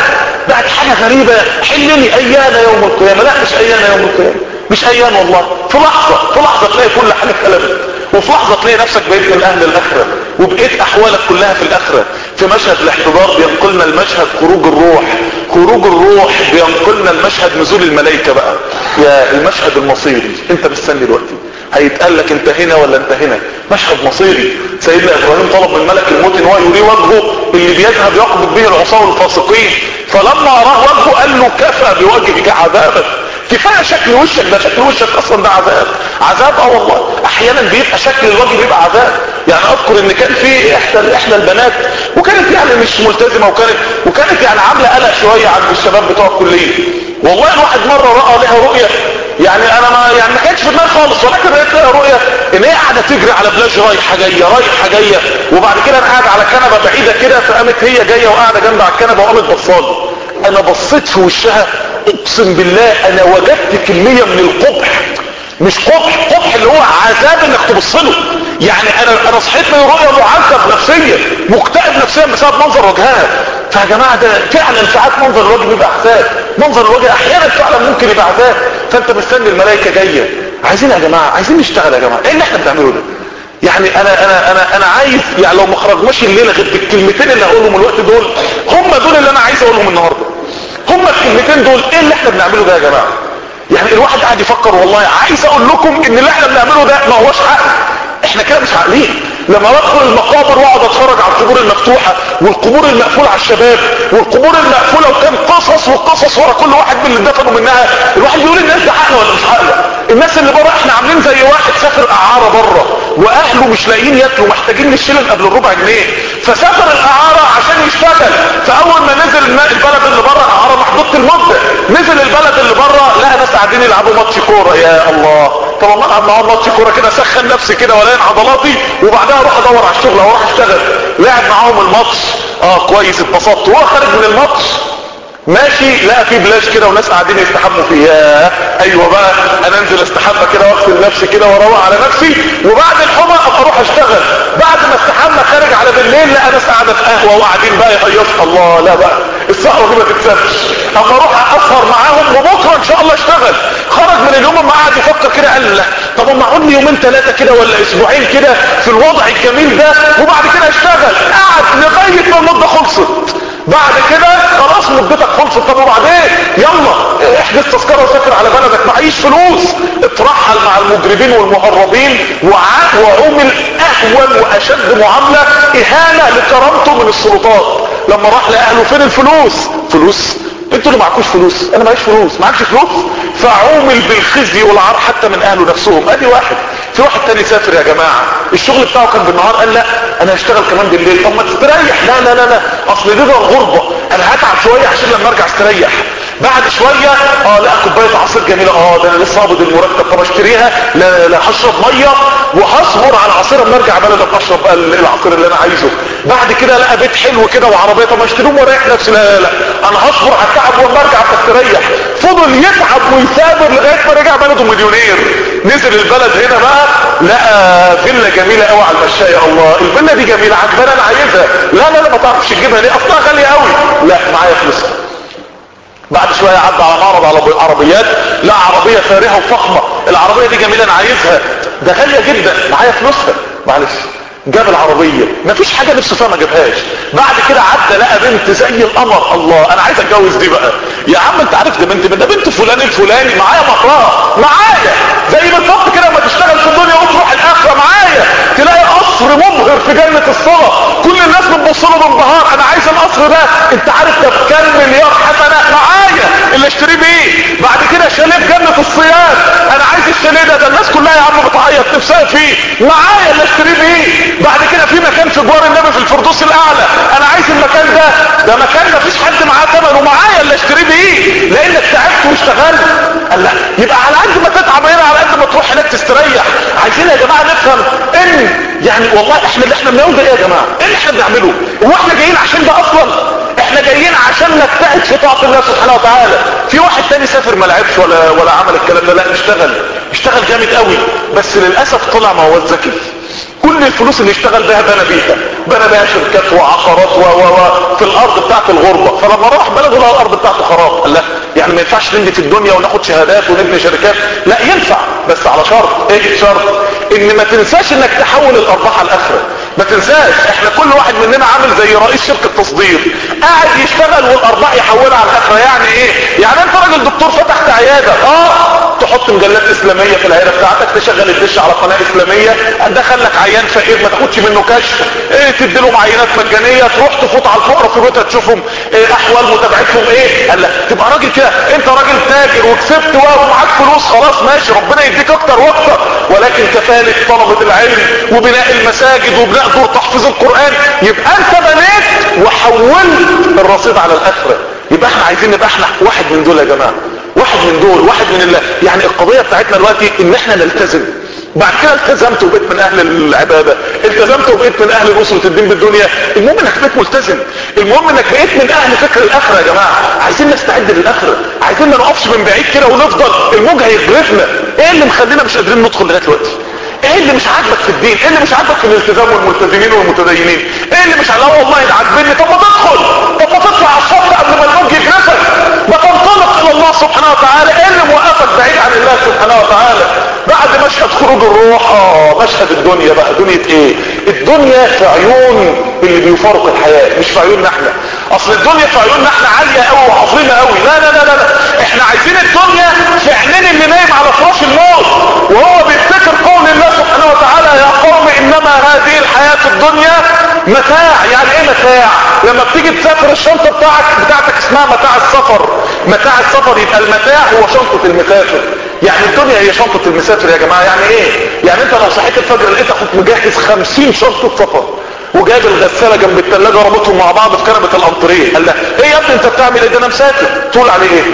بقت حاجة غريبة. حلني ايانا يوم القيامة. لا مش ايانا يوم القيامة، مش ايان والله. في لحظة في لحظة تلاقي كل حاجة اتقلبت، وفي لحظة تلاقي نفسك بقيت من اهل الاخرة، وبقيت احوالك كلها في الاخرة. في مشهد الاحتضار بينقلنا المشهد خروج الروح، خروج الروح بينقلنا المشهد نزول الملائكة بقى. يا المشهد المصيري، انت مستني دلوقتي هيتقال لك انت هنا ولا انت هنا. مشهد مصيري. سيدنا ابراهيم طلب من ملك الموت ان هو يريه وجهه اللي بيذهب يقبض به العصاه والفاسقين، فلما اراه وجهه قال له كفى بوجهك عذابا. كفايه شكل وشك ده، شكل وشك اصلا ده عذاب. عذاب اه والله. احيانا بيبقى شكل الوجه بيبقى عذاب. يعني اذكر ان كان في احدى احدى البنات وكانت يعني مش ملتزمه، وكانت وكانت يعني عامله قلق شويه عند الشباب بتوع الكليه. والله الواحد مره راى لها رؤيه، يعني انا ما يعني ما كانتش في دماغي خالص، ولكن لقيت لها رؤيه ان هي قاعده تجري على بلاج رايحه جايه رايحه جايه، وبعد كده انا قاعد على كنبه بعيده كده، فقامت هي جايه وقاعده جنب على الكنبه وقامت بصالي. انا بصيت في وشها اقسم بالله انا وجدت كميه من القبح. مش قبح، قبح اللي هو عذاب انك تبص له. يعني انا انا صحيت من رؤيه معذب نفسيا، مكتئب نفسيا بسبب منظر وجهها. فيا جماعه ده فعلا ساعات منظر الوجه بيبقى عذاب، منظر الوجه احيانا فعلا ممكن يبقى عذاب. فانت مستني الملائكه جايه. عايزين يا جماعه، عايزين نشتغل يا جماعه. ايه اللي احنا بنعمله ده؟ يعني انا انا انا انا عايز يعني لو ما خرجناش الليله غير بالكلمتين اللي هقولهم الوقت دول، هم دول اللي انا عايز اقولهم النهارده. هم الكلمتين دول. ايه اللي احنا بنعمله ده يا جماعه؟ يعني الواحد قاعد يفكر. والله عايز اقول لكم ان اللي احنا بنعمله ده ما هوش عقل. احنا كده مش عاقلين. لما بدخل المقابر واقعد اتفرج على القبور المفتوحه والقبور المقفوله على الشباب والقبور المقفوله، وكان قصص وقصص ورا كل واحد من اللي دفنوا منها، الواحد بيقول الناس ده عقله ولا مش عقله؟ الناس اللي بره احنا عاملين زي واحد سافر اعاره بره واهله مش لاقيين ياكلوا، محتاجين للشيلن قبل الربع جنيه، فسافر الاعاره عشان يشتغل. فاول ما نزل البلد اللي بره، اعاره محدوده المده، نزل البلد اللي بره لقى ناس قاعدين يلعبوا ماتش كوره. يا الله، طب والله العب معاهم ماتش كوره كده اسخن نفسي كده والين عضلاتي، وبعدها اروح ادور على الشغل او اروح اشتغل. لعب معاهم الماتش، اه كويس اتبسطت. وهو خارج من الماتش ماشي لقى في بلاش كده وناس قاعدين يستحموا فيه. ياه ايوه بقى، انا انزل استحمى كده واغسل نفسي كده واروق على نفسي، وبعد الحمى ابقى اروح اشتغل. بعد ما استحمى خارج على بالليل لقى ناس قاعده في قهوه وقاعدين بقى يهيصوا. الله، لا بقى السهره دي ما تتسابش، اما اروح اسهر معاهم وبكره ان شاء الله اشتغل. خرج من اليوم ما قعد يفكر كده قال لا طب اما اقعد لي يومين ثلاثه كده ولا اسبوعين كده في الوضع الجميل ده وبعد كده اشتغل. قعد لغايه ما المده خلصت. بعد كده خلاص مدتك خلصت. طب وبعدين يلا احجز تذكره وسافر على بلدك، معيش فلوس. اترحل مع المجرمين والمهربين وعمل اهون واشد معامله اهانه لكرامته من السلطات. لما راح لاهله فين الفلوس؟ فلوس؟ انتوا اللي معكوش فلوس، انا معيش فلوس. معكش فلوس؟ فعومل بالخزي والعار حتى من اهله نفسهم. ادي واحد. في واحد تاني سافر يا جماعه، الشغل بتاعه كان بالنهار، قال لا انا هشتغل كمان بالليل. طب ما تستريح. لا لا لا لا اصل دي الغربه، انا هتعب شويه عشان لما ارجع استريح. بعد شويه اه لا كوبايه عصير جميله، اه ده انا لسه قابض المرتب، طب اشتريها. لا لا هشرب ميه وهصبر على العصير اما ارجع بلد اشرب العصير اللي انا عايزه. بعد كده لقى بيت حلو كده وعربيه، طب اشتريهم واريح نفسي. لا لا لا انا هصبر على التعب واما ارجع استريح. فضل يتعب ويثابر لغايه ما رجع بلده مليونير. نزل البلد هنا بقى لقى فيلا جميله قوي على المشايه. الله الفيلا دي جميله عجباني انا عايزها. لا لا لا ما تعرفش تجيبها ليه؟ اصلها غاليه قوي. لا معايا فلوسها. بعد شويه عدى على معرض على عربيات، لا عربيه فارهه وفخمه، العربيه دي جميله انا عايزها، ده غاليه جدا، معايا فلوسها. معلش جاب العربيه، مفيش حاجه نفسه فيها ما جابهاش. بعد كده عدى لقى بنت زي القمر. الله انا عايز اتجوز دي بقى. يا عم انت عارف ده بنت ده بنت فلان الفلاني، معايا مهرها، معايا زي بالظبط كده لما تشتغل في الدنيا وتروح الاخره. معايا تلاقي قصر مبهر في جنه الصلاه، كل الناس بتبص له بانبهار. انا عايز القصر ده، انت عارف ده بكام مليار حسنه؟ معايا اللي اشتريه بيه. بعد كده شاليه في جنه الصياد، انا عايز الشاليه ده، ده الناس كلها يا عم بتعيط نفسها فيه. معايا اللي اشتريه بيه. بعد كده في مكان في جوار النبي في الفردوس الاعلى، انا عايز المكان ده، ده مكان ما فيش حد معاه ثمنه. معايا اللي اشتريه بيه لانك تعبت واشتغلت. قال لا يبقى على قد ما تتعب هنا على قد ما تروح هناك تستريح. عايزين يا جماعه نفهم ان يعني والله احنا اللي احنا بنقول ده ايه يا جماعه؟ ايه اللي احنا بنعمله؟ هو احنا جايين عشان ده اصلا؟ احنا جايين عشان نجتهد في طاعه الله سبحانه وتعالى. في واحد تاني سافر ما لعبش ولا ولا عمل الكلام ده، لا اشتغل اشتغل جامد قوي، بس للاسف طلع ما هو ذكي. كل الفلوس اللي اشتغل بها بنى بيها بنى بيها شركات وعقارات و و و في الارض بتاعت الغربة. فلما راح بلده لقى الارض بتاعته خراب، قال لا يعني ما ينفعش نمضي في الدنيا وناخد شهادات ونبني شركات؟ لا ينفع، بس على شرط. ايه الشرط؟ ان ما تنساش انك تحول الارباح على الاخره. ما تنساش احنا كل واحد مننا عامل زي رئيس شركة تصدير قاعد يشتغل والارباح يحولها على الاخره. يعني ايه؟ يعني انت راجل دكتور فتحت عياده، اه تحط مجلات اسلاميه في العياده بتاعتك، تشغل الدش على قناه اسلاميه، دخل لك عيان فقير ما تاخدش منه كشف، ايه تدي لهم عينات مجانيه، تروح تفوت على الفقراء في بيوتها تشوفهم ايه احوال متابعتهم ايه. قال لك تبقى راجل كده، انت راجل تاجر وكسبت ومعاك فلوس خلاص ماشي، ربنا يديك اكتر واكتر، ولكن كفاله طلبه العلم وبناء المساجد وبناء دور تحفيظ القران، يبقى انت بنيت وحولت الرصيد على الاخره. يبقى احنا عايزين نبقى احنا واحد من دول يا جماعه، واحد من دول، واحد من الله. يعني القضيه بتاعتنا دلوقتي ان احنا نلتزم. بعد كده التزمت وبقيت من اهل العباده، التزمت وبقيت من اهل نصرة الدين بالدنيا، المهم انك بقيت ملتزم، المهم انك بقيت من اهل فكر الاخره. يا جماعه عايزين نستعد للاخره، عايزين ما نقفش من بعيد كده ونفضل الموج هيغرفنا. ايه اللي مخلينا مش قادرين ندخل لغايه دلوقتي؟ ايه اللي مش عاجبك في الدين؟ ايه اللي مش عاجبك في الالتزام والملتزمين والمتدينين؟ ايه اللي مش لا والله ده عاجبني؟ طب ما تدخل، طب ما تطلع على الشط قبل ما الموج يغرفك، ما تنطلق الى الله سبحانه وتعالى. ايه اللي موقفك بعيد عن الله سبحانه وتعالى؟ بعد مشهد خروج الروح، اه مشهد الدنيا بقى. دنيا ايه؟ الدنيا في عيون اللي بيفارق الحياه، مش في عيوننا احنا. اصل الدنيا في عيوننا احنا عاليه قوي وعظيمه قوي، لا لا لا لا احنا عايزين الدنيا في عينين اللي نايم على فراش الموت وهو بيفتكر قول الله سبحانه وتعالى: يا قوم انما هذه الحياه الدنيا متاع. يعني ايه متاع؟ لما بتيجي تسافر الشنطه بتاعك بتاعتك اسمها متاع السفر. متاع السفر يبقى المتاع هو شنطه المسافر. يعني الدنيا هي شنطه المسافر يا جماعه. يعني ايه؟ يعني انت لو صحيت الفجر لقيت اخوك مجهز خمسين شنطه سفر وجايب الغساله جنب الثلاجه وربطهم مع بعض في كنبه الانطريه، قال له ايه يا ابني انت بتعمل ايه؟ ده انا مسافر. تقول عليه ايه؟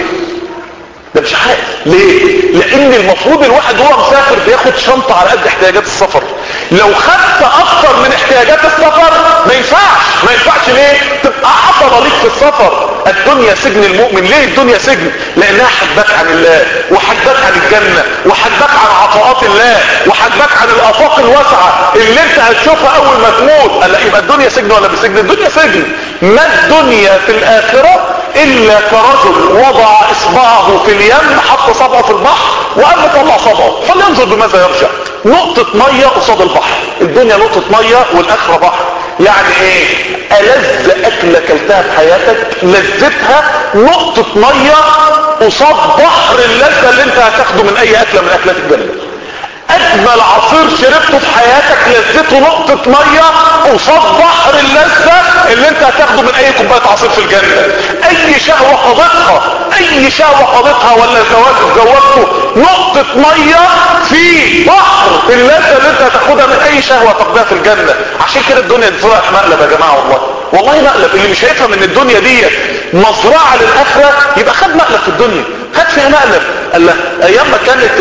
ده مش عارف. ليه؟ لان المفروض الواحد وهو مسافر بياخد شنطه على قد احتياجات السفر. لو خدت اكتر من احتياجات السفر ما ينفعش. ما ينفعش ليه؟ تبقى عطله ليك في السفر. الدنيا سجن المؤمن. ليه الدنيا سجن؟ لانها حجبك عن الله وحجبك عن الجنه وحجبك عن عطاءات الله وحجبك عن الافاق الواسعه اللي انت هتشوفها اول ما تموت. قال لا يبقى الدنيا سجن ولا مش سجن؟ الدنيا سجن. ما الدنيا في الاخره الا كرجل وضع اصبعه في اليم، حط صبعه في البحر وقام طلع صبعه فلينظر بماذا يرجع. نقطة مية قصاد البحر. الدنيا نقطة مية والاخرة بحر. يعني ايه؟ ألذ اكلة كلتها في حياتك لذتها نقطة مية قصاد بحر اللذة اللي انت هتاخده من اي اكلة من اكلات الجنة. اجمل عصير شربته في حياتك لذته نقطة مية قصاد بحر اللذة اللي انت هتاخده من اي كوباية عصير في الجنة. اي شهوة قضيتها، اي شهوة قضيتها ولا زواج اتزوجته نقطة مية في بحر اللذة اللي انت هتاخدها من اي شهوة تقضيها في الجنة. عشان كده الدنيا دي طلعت مقلب يا جماعة. والله والله مقلب. اللي مش هيفهم ان الدنيا دي مزرعة للاخرة يبقى خد مقلب في الدنيا، خد فيها مقلب. قال له ايام ما كانت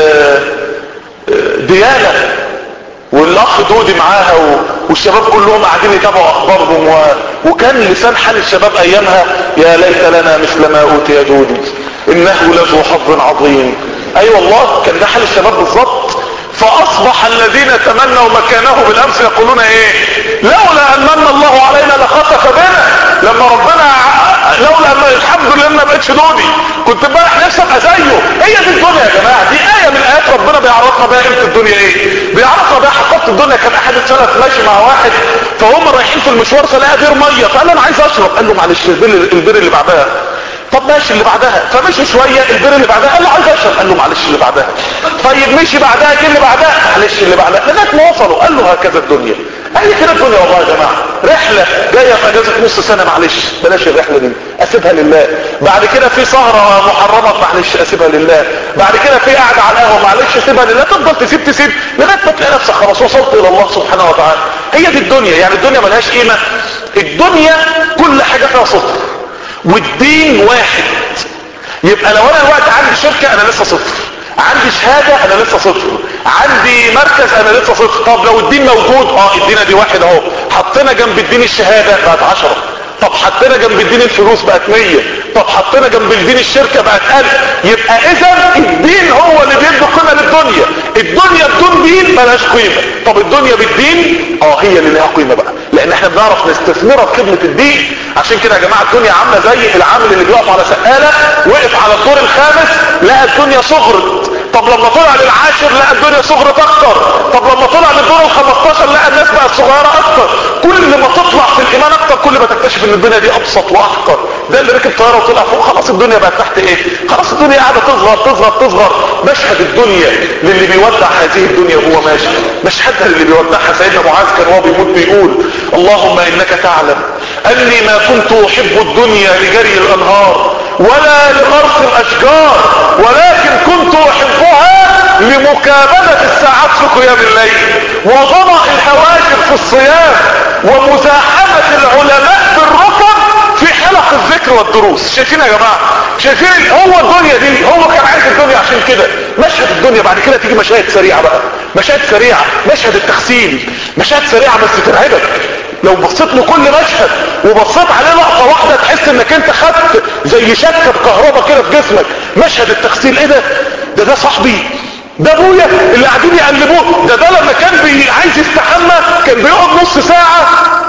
ديانة والاخ دودي معاها والشباب كلهم قاعدين يتابعوا اخبارهم و... وكان لسان حال الشباب ايامها: يا ليت لنا مثل ما اوتي دودي انه لذو حظ عظيم. اي أيوة والله كان ده حال الشباب بالظبط. فاصبح الذين تمنوا مكانه بالامس يقولون ايه؟ لولا ان من الله علينا لخسف بنا. لما ربنا لولا ان الحمد لله ما بقتش دودي كنت امبارح نفسي ابقى زيه. هي دي الدنيا يا جماعه. دي ايه من ايات ربنا بيعرفنا بقى قيمه الدنيا ايه. بيعرفنا بقى حقيقه الدنيا. كان احد السلف ماشي مع واحد فهم رايحين في المشوار فلقى بير ميه فقال له انا عايز اشرب. قال له معلش البير اللي بعدها. طب ماشي اللي بعدها. فمشي شويه البير اللي بعدها قال له عايز اشرب. قال له معلش اللي بعدها. طيب مشي بعدها كل اللي بعدها معلش اللي بعدها لغايه ما وصلوا. قال له هكذا الدنيا. اي كده الدنيا والله يا جماعه. رحله جايه في اجازه نص سنه معلش بلاش الرحله دي اسيبها لله. بعد كده في سهره محرمه معلش اسيبها لله. بعد كده في قعده على القهوه معلش اسيبها لله. تفضل تسيب تسيب لغايه ما تلاقي نفسك خلاص وصلت الى الله سبحانه وتعالى. هي دي الدنيا. يعني الدنيا ملهاش قيمه. الدنيا كل حاجه فيها صفر والدين واحد. يبقى لو انا الوقت عندي شركه انا لسه صفر، عندي شهاده انا لسه صفر، عندي مركز انا لسه صفر. طب لو الدين موجود اه الدين دي واحد اهو، حطينا جنب الدين الشهاده بقت عشرة. طب حطينا جنب الدين الفلوس بقت مية، طب حطينا جنب الدين الشركة بقت ألف. يبقى اذا الدين هو اللي بيدي قيمة للدنيا. الدنيا بدون دين ملهاش قيمة. طب الدنيا بالدين اه هي اللي لها قيمة بقى، لان احنا بنعرف نستثمرها في خدمة الدين. عشان كده يا جماعة الدنيا عاملة زي العامل اللي بيقف على سقالة، وقف على الدور الخامس لقى الدنيا صغرت، طب لما طلع للعاشر لقى الدنيا صغرت اكتر، طب لما طلع للدور الخمستاشر لقى الناس بقت صغيرة اكتر. كل ما تطلع في الايمان اكتر كل ما تكتشف ان الدنيا دي ابسط واحقر. ده اللي ركب طيارة وطلع فوق خلاص الدنيا بقت تحت ايه، خلاص الدنيا قاعدة تصغر تصغر تصغر. مشهد الدنيا للي بيودع هذه الدنيا وهو ماشي، مشهدها للي بيودعها سيدنا معاذ كان وهو بيموت بيقول اللهم انك تعلم اني ما كنت احب الدنيا لجري الانهار ولا لغرس الاشجار، ولكن كنت احبها لمكابدة الساعات في قيام الليل وضمع الهواجر في الصيام ومزاحمة العلماء بالركب في حلق الذكر والدروس. شايفين يا جماعة؟ شايفين هو الدنيا دي هو كان عايز الدنيا عشان كده. مشهد الدنيا بعد كده تيجي مشاهد سريعة بقى، مشاهد سريعة، مشهد التخسين، مشاهد سريعة بس ترعبك. لو بصيت لكل مشهد وبصيت عليه لقطة واحدة تحس انك انت خدت زي شكة كهرباء كده في جسمك. مشهد التغسيل ايه ده؟ ده ده صاحبي، ده ابويا اللي قاعدين يقلبوه، ده ده لما كان بي عايز يستحمى كان بيقعد نص ساعة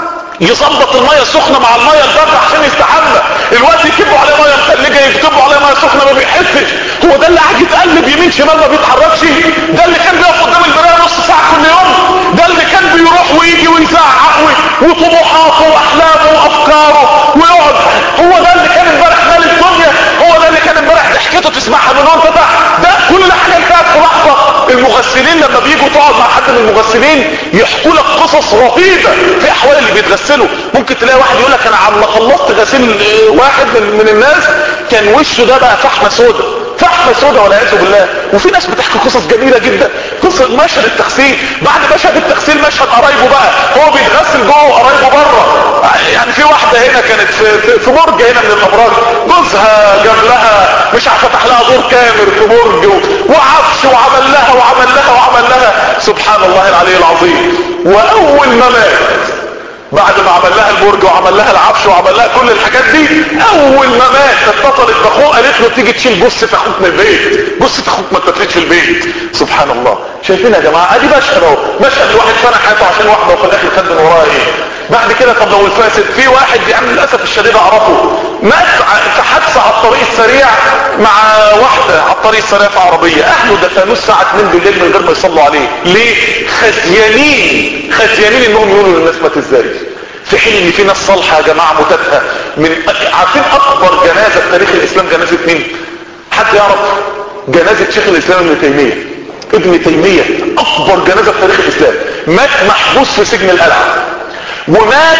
يظبط المية السخنة مع المية الباردة عشان يستحمى. الوقت يكبوا عليه مية متلجة يكتبوا عليه مية سخنة ما بيحسش. هو ده اللي قاعد يتقلب يمين شمال ما بيتحركش؟ ده اللي كان بيقف قدام المراية نص ساعة كل يوم؟ ده اللي كان بيروح ويجي ويزعق وطموحاته واحلامه وافكاره ويقعد؟ هو ده اللي كان امبارح مال الدنيا؟ هو ده اللي كان امبارح ضحكته تسمعها من وانت تحت؟ ده كل حاجة انتهت في لحظة. المغسلين لما بيجوا تقعد مع حد من المغسلين يحكوا لك قصص رهيبة في احوال اللي بيتغسلوا. ممكن تلاقي واحد يقول لك انا عم خلصت غسيل واحد من, من الناس كان وشه ده بقى فحمة سودة، فحمة سودة والعياذ بالله. وفي ناس بتحكي قصص جميلة جدا. قصة مشهد التغسيل، بعد مشهد التغسيل مشهد قرايبه بقى، هو بيتغسل جوه وقرايبه بره. يعني في واحدة هنا كانت في, في برج هنا من الابراج، جوزها جاب لها مش عارف فتح لها دور كامل في برج وعفش وعمل لها وعمل لها وعمل لها سبحان الله العلي العظيم. واول ما مات بعد ما عمل لها البرج وعمل لها العفش وعمل لها كل الحاجات دي، اول ما مات اتصلت باخوه قالت له تيجي تشيل جثة اخوك من البيت، جثة اخوك ما اتدفنتش في البيت. سبحان الله. شايفين يا جماعه؟ ادي مشهد اهو، مشهد الواحد فنى حياته عشان واحده وفي الاخر خد من وراها ايه بعد كده. طب لو الفاسد، في واحد يعني للاسف الشديد اعرفه مات في حادثه على الطريق السريع مع واحده على الطريق السريع في عربيه، اهله دفنوه الساعه اتنين بالليل من غير ما يصلوا عليه. ليه؟ خزيانين خزيانين انهم يقولوا للناس مات ازاي، في حين ان في ناس صالحه يا جماعه متتها. من عارفين اكبر جنازه في تاريخ الاسلام جنازه مين؟ حد يعرف؟ جنازه شيخ الاسلام ابن تيميه. ابن تيميه اكبر جنازه في تاريخ الاسلام، مات محبوس في سجن القلعه، ومات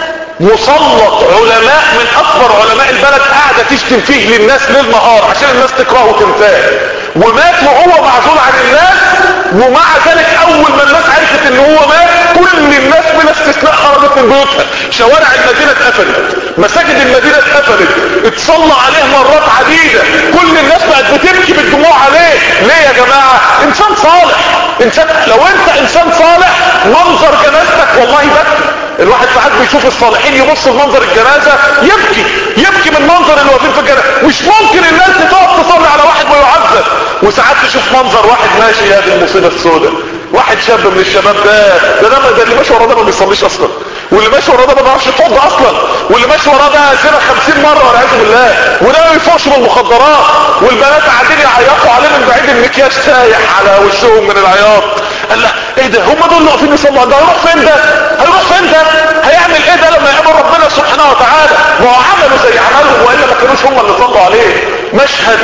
مسلط علماء من اكبر علماء البلد قاعده تشتم فيه للناس ليل نهار عشان الناس تكرهه وتنساه، ومات وهو معزول عن الناس. ومع ذلك اول ما الناس عرفت ان هو مات كل الناس بلا استثناء خرجت من بيوتها، شوارع المدينه اتقفلت، مساجد المدينه اتقفلت، اتصلى عليه مرات عديده، كل الناس بقت بتبكي بالدموع عليه. ليه يا جماعه؟ انسان صالح. انسان لو انت انسان صالح منظر جنازتك والله بكي. الواحد ساعات بيشوف الصالحين يبص لمنظر الجنازه يبكي يبكي من منظر اللي واقفين في الجنازه. مش ممكن الناس تقف تصلي على واحد ويعذب. وساعات تشوف منظر واحد ماشي، هذه المصيبه السوداء، واحد شاب من الشباب ده ده ده, ده اللي ماشي وراه ده ما بيصليش اصلا، واللي ماشي وراه ده ما بيعرفش يتوضى اصلا، واللي ماشي وراه ده زنا خمسين مره والعياذ بالله، وده ما بيفوقش من المخدرات، والبنات قاعدين يعيطوا عليه من بعيد المكياج سايح على وشهم من العياط. قال لا ايه ده؟ هم دول اللي واقفين يصلوا؟ ده هيروح فين ده؟ هيروح فين ده؟ هيعمل ايه ده لما يقابل ربنا سبحانه وتعالى؟ ما هو عملوا زي عملهم والا ما كانوش هم اللي صلوا عليه. مشهد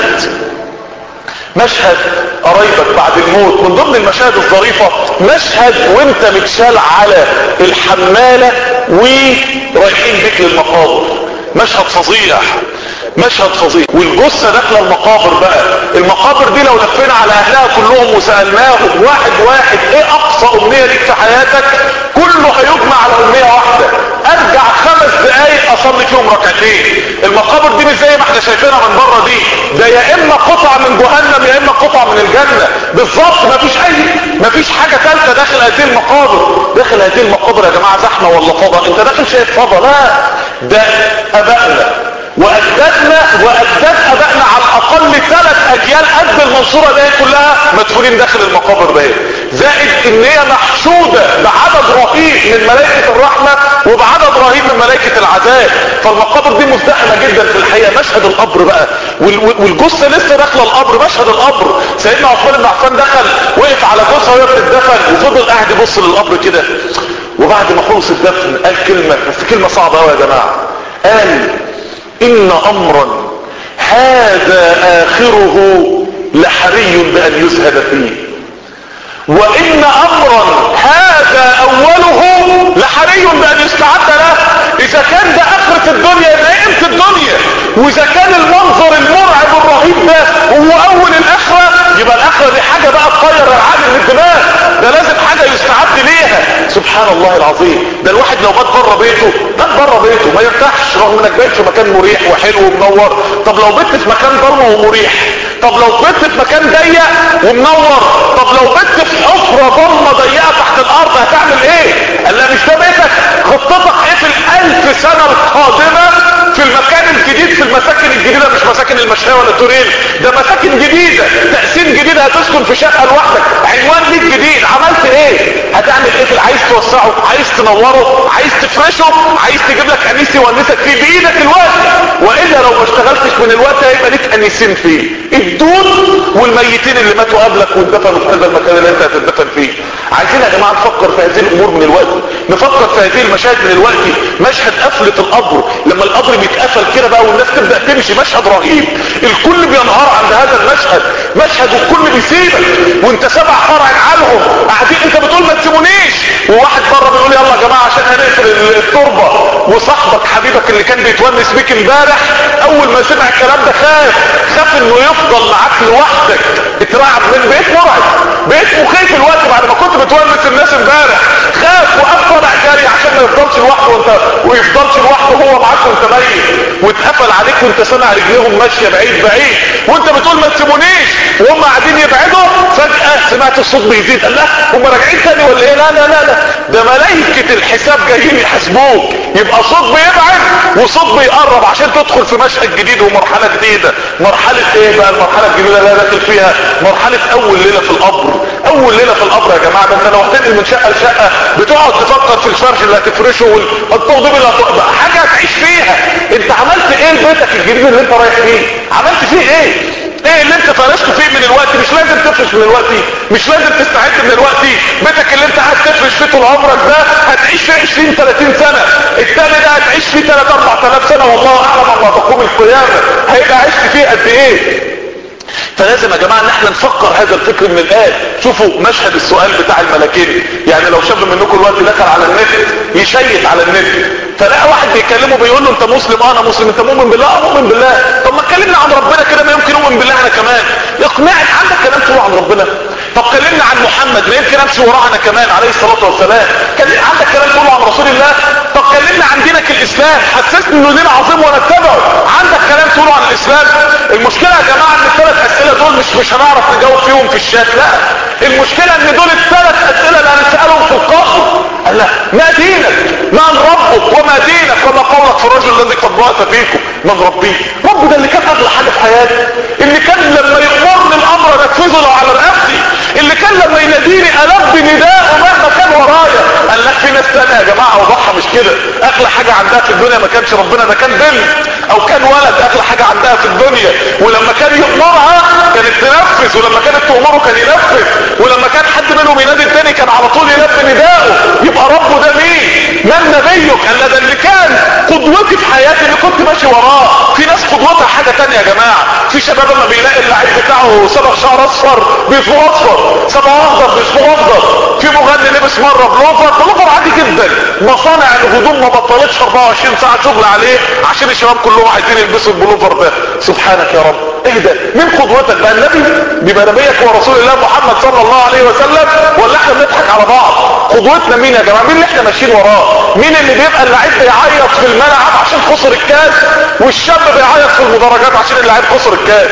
مشهد قرايبك بعد الموت. من ضمن المشاهد الظريفة مشهد وانت متشال على الحمالة ورايحين بيك للمقابر. مشهد فظيع، مشهد فظيع. والجثة داخله المقابر بقى. المقابر دي لو لفينا على اهلها كلهم وسألناهم واحد واحد ايه اقصى امنية ليك في حياتك، كله هيجمع على امنية واحدة، ارجع خمس دقايق اصلي فيهم ركعتين. المقابر دي مش زي ما احنا شايفينها من بره دي، ده يا اما قطعة من جهنم يا اما قطعة من الجنة بالظبط. مفيش اي مفيش حاجة ثالثة داخل هذه المقابر. داخل هذه المقابر يا جماعة زحمة ولا فضاء؟ انت داخل شايف فضاء؟ لا، ده ابائنا واجدادنا واجداد ابائنا على الاقل ثلاث اجيال قد المنصورة دي كلها مدفونين داخل المقابر دي، زائد ان هي محشودة بعدد رهيب من ملائكة الرحمة وبعدد رهيب من ملائكة العذاب. فالمقابر دي مزدحمة جدا في الحقيقة. مشهد القبر بقى والجثة لسه داخله القبر، مشهد القبر سيدنا عثمان بن عفان دخل وقف على جثة وهي بتدفن وفضل قاعد يبص للقبر كده، وبعد ما خلص الدفن قال كلمة، بس كلمة صعبة قوي يا جماعة. قال ان امرا هذا اخره لحري بان يزهد فيه، وان امرا هذا اوله لحري بان يستعد له. اذا كان ده اخرة الدنيا يبقى قيمة الدنيا، واذا كان المنظر المرعب الرهيب ده هو اول الاخرة يبقى الاخرة دي حاجة بقى تطير العقل من الدماغ، ده لازم حاجة يستعد ليها. سبحان الله العظيم. ده الواحد لو بات بره بيته بات بره بيته ما يرتاحش رغم انك بايت في مكان مريح وحلو ومنور. طب لو بيت في مكان ضلمه ومريح، طب لو بيت في مكان ضيق ومنور، طب لو بيت في حفرة ضلمه ضيقه تحت الارض هتعمل ايه؟ قال لا مش ده بيتك، خطتك ايه في الالف سنة القادمة في المكان الجديد، في المساكن الجديدة، مش مساكن المشاية ولا تورين، ده مساكن جديدة، تقسيم جديد، هتسكن في شقة لوحدك، عنوان ليك جديد. عملت ايه؟ هتعمل ايه؟ في عايز توسعه، عايز تنوره، عايز تفرشه، عايز تجيب لك انيس يونسك فيه بايدك الوقت، والا لو ما اشتغلتش من الوقت هيبقى ليك انيسين فيه، الدود والميتين اللي ماتوا قبلك واتدفنوا في هذا المكان اللي انت هتدفن فيه. عايزين يا جماعه نفكر في هذه الامور من الوقت، نفكر في هذه المشاهد من الوقت. مشهد قفلة القبر، لما القبر بيتقفل كده بقى والناس تبدا تمشي، مشهد رهيب، الكل بينهار عند هذا المشهد، مشهد الكل بيسيبك وانت سبع فرع عنهم قاعدين، انت بتقول ما تسيبونيش، وواحد بره بيقول يلا يا جماعه عشان هنقفل التربه، وصاحبك حبيبك اللي كان بيتونس بيك امبارح اول ما سمع الكلام ده خاف خاف انه يفضل معاك لوحدك، اترعب من بقيت مرعب، بقيت مخيف الوقت بعد ما كنت بتونس الناس امبارح، خاف وقف طالع جاري عشان ما يفضلش لوحده وانت ويفضلش لوحده هو معاك وانت ميت، واتقفل عليك وانت سامع رجليهم ماشيه بعيد بعيد وانت بتقول ما تسيبونيش، وهم قاعدين يبعدوا، فجاه سمعت الصوت بيزيد، قال لا هم راجعين تاني ولا ايه؟ لا لا لا لا ده ملائكه الحساب جايين يحاسبوك. يبقى صوت بيبعد وصوت بيقرب عشان تدخل في مشهد جديد ومرحله جديده. مرحله ايه بقى المرحله الجديده اللي داخل فيها؟ مرحله اول ليله في القبر. اول ليله في القبر يا جماعه، ده انت لو هتنقل من شقه لشقه بتقعد تفكر في الفرش اللي هتفرشه والتوضيب اللي هتبقى حاجه هتعيش فيها. انت عملت ايه لبيتك الجديد اللي انت رايح فيه؟ عملت فيه ايه؟ ايه اللي انت فرشته فيه من الوقت؟ مش لازم تفرش من الوقت، مش لازم تستعد من الوقت. بيتك اللي انت قاعد تفرش فيه طول عمرك ده هتعيش فيه عشرين ثلاثين سنه، التاني ده هتعيش فيه ثلاثة أربعة آلاف سنه، والله اعلم ما تقوم القيامه هيبقى عشت فيه قد ايه. فلازم يا جماعه ان احنا نفكر هذا الفكر من الآن. شوفوا مشهد السؤال بتاع الملكين، يعني لو شاب منكم الوقت دخل على النت يشيك على النت فلقى واحد بيكلمه بيقول له انت مسلم؟ اه انا مسلم. انت مؤمن بالله؟ اه مؤمن بالله. طب ما اتكلمنا عن ربنا كده، ما يمكن اؤمن بالله انا كمان. يقنعك عندك كلام تقوله عن ربنا. طب كلمنا عن محمد، ما يمكن امشي وراه انا كمان عليه الصلاه والسلام. كلمنا عندك كلام تقوله عن رسول الله. طب كلمنا عن دينك الاسلام، حسسني انه دين عظيم وانا اتبعه. عندك كلام تقوله عن الاسلام. المشكله يا جماعه ان الثلاث اسئله دول مش مش هنعرف نجاوب فيهم في الشات، لا المشكله ان دول الثلاث اسئله اللي هنسالهم في القبر. قال لا ما دينك؟ من ربك؟ وما دينك؟ وما قولك في الرجل الذي قد بعث فيكم؟ من ربي؟ رب ده اللي كان اغلى حاجه في حياتي، اللي كان لما يامرني الامر انفذه لو على رقبتي، اللي كان لما يناديني البي نداءه مهما كان ورايا. قال لك في ناس تانية يا جماعه وضحها مش كده، اغلى حاجه عندها في الدنيا ما كانش ربنا، ده كان بنت او كان ولد، اغلى حاجه عندها في الدنيا، ولما كان يامرها كانت تنفذ، ولما كانت تامره كان ينفذ، ولما كان حد منهم ينادي التاني كان على طول يلبي نداءه. يبقى ربه ده مين؟ من نبيك؟ قال ده اللي كان قدوتي في حياتي اللي كنت ماشي وراه. في ناس قدوتها حاجه تانية يا جماعه. في شباب لما بيلاقي اللعيب بتاعه صبغ شعر اصفر بيصبغ اصفر، صبغ اخضر بيصبغ اخضر، في مغني لبس مره بلوفر، بلوفر عادي جدا. مصانع الهدوم ما بطلتش أربعة وعشرين ساعه شغل عليه عشان الشباب كلهم عايزين يلبسوا البلوفر ده. سبحانك يا رب، ايه ده؟ مين قدوتك بقى؟ النبي؟ بيبقى نبيك ورسول الله محمد صلى الله عليه وسلم، ولا احنا بنضحك على بعض؟ قدوتنا مين يا جماعه؟ مين اللي احنا ماشيين وراه؟ مين اللي بيبقى اللعيب بيعيط في الملعب عشان خسر الكاس، والشاب بيعيط في المدرجات عشان اللعيب خسر الكاس؟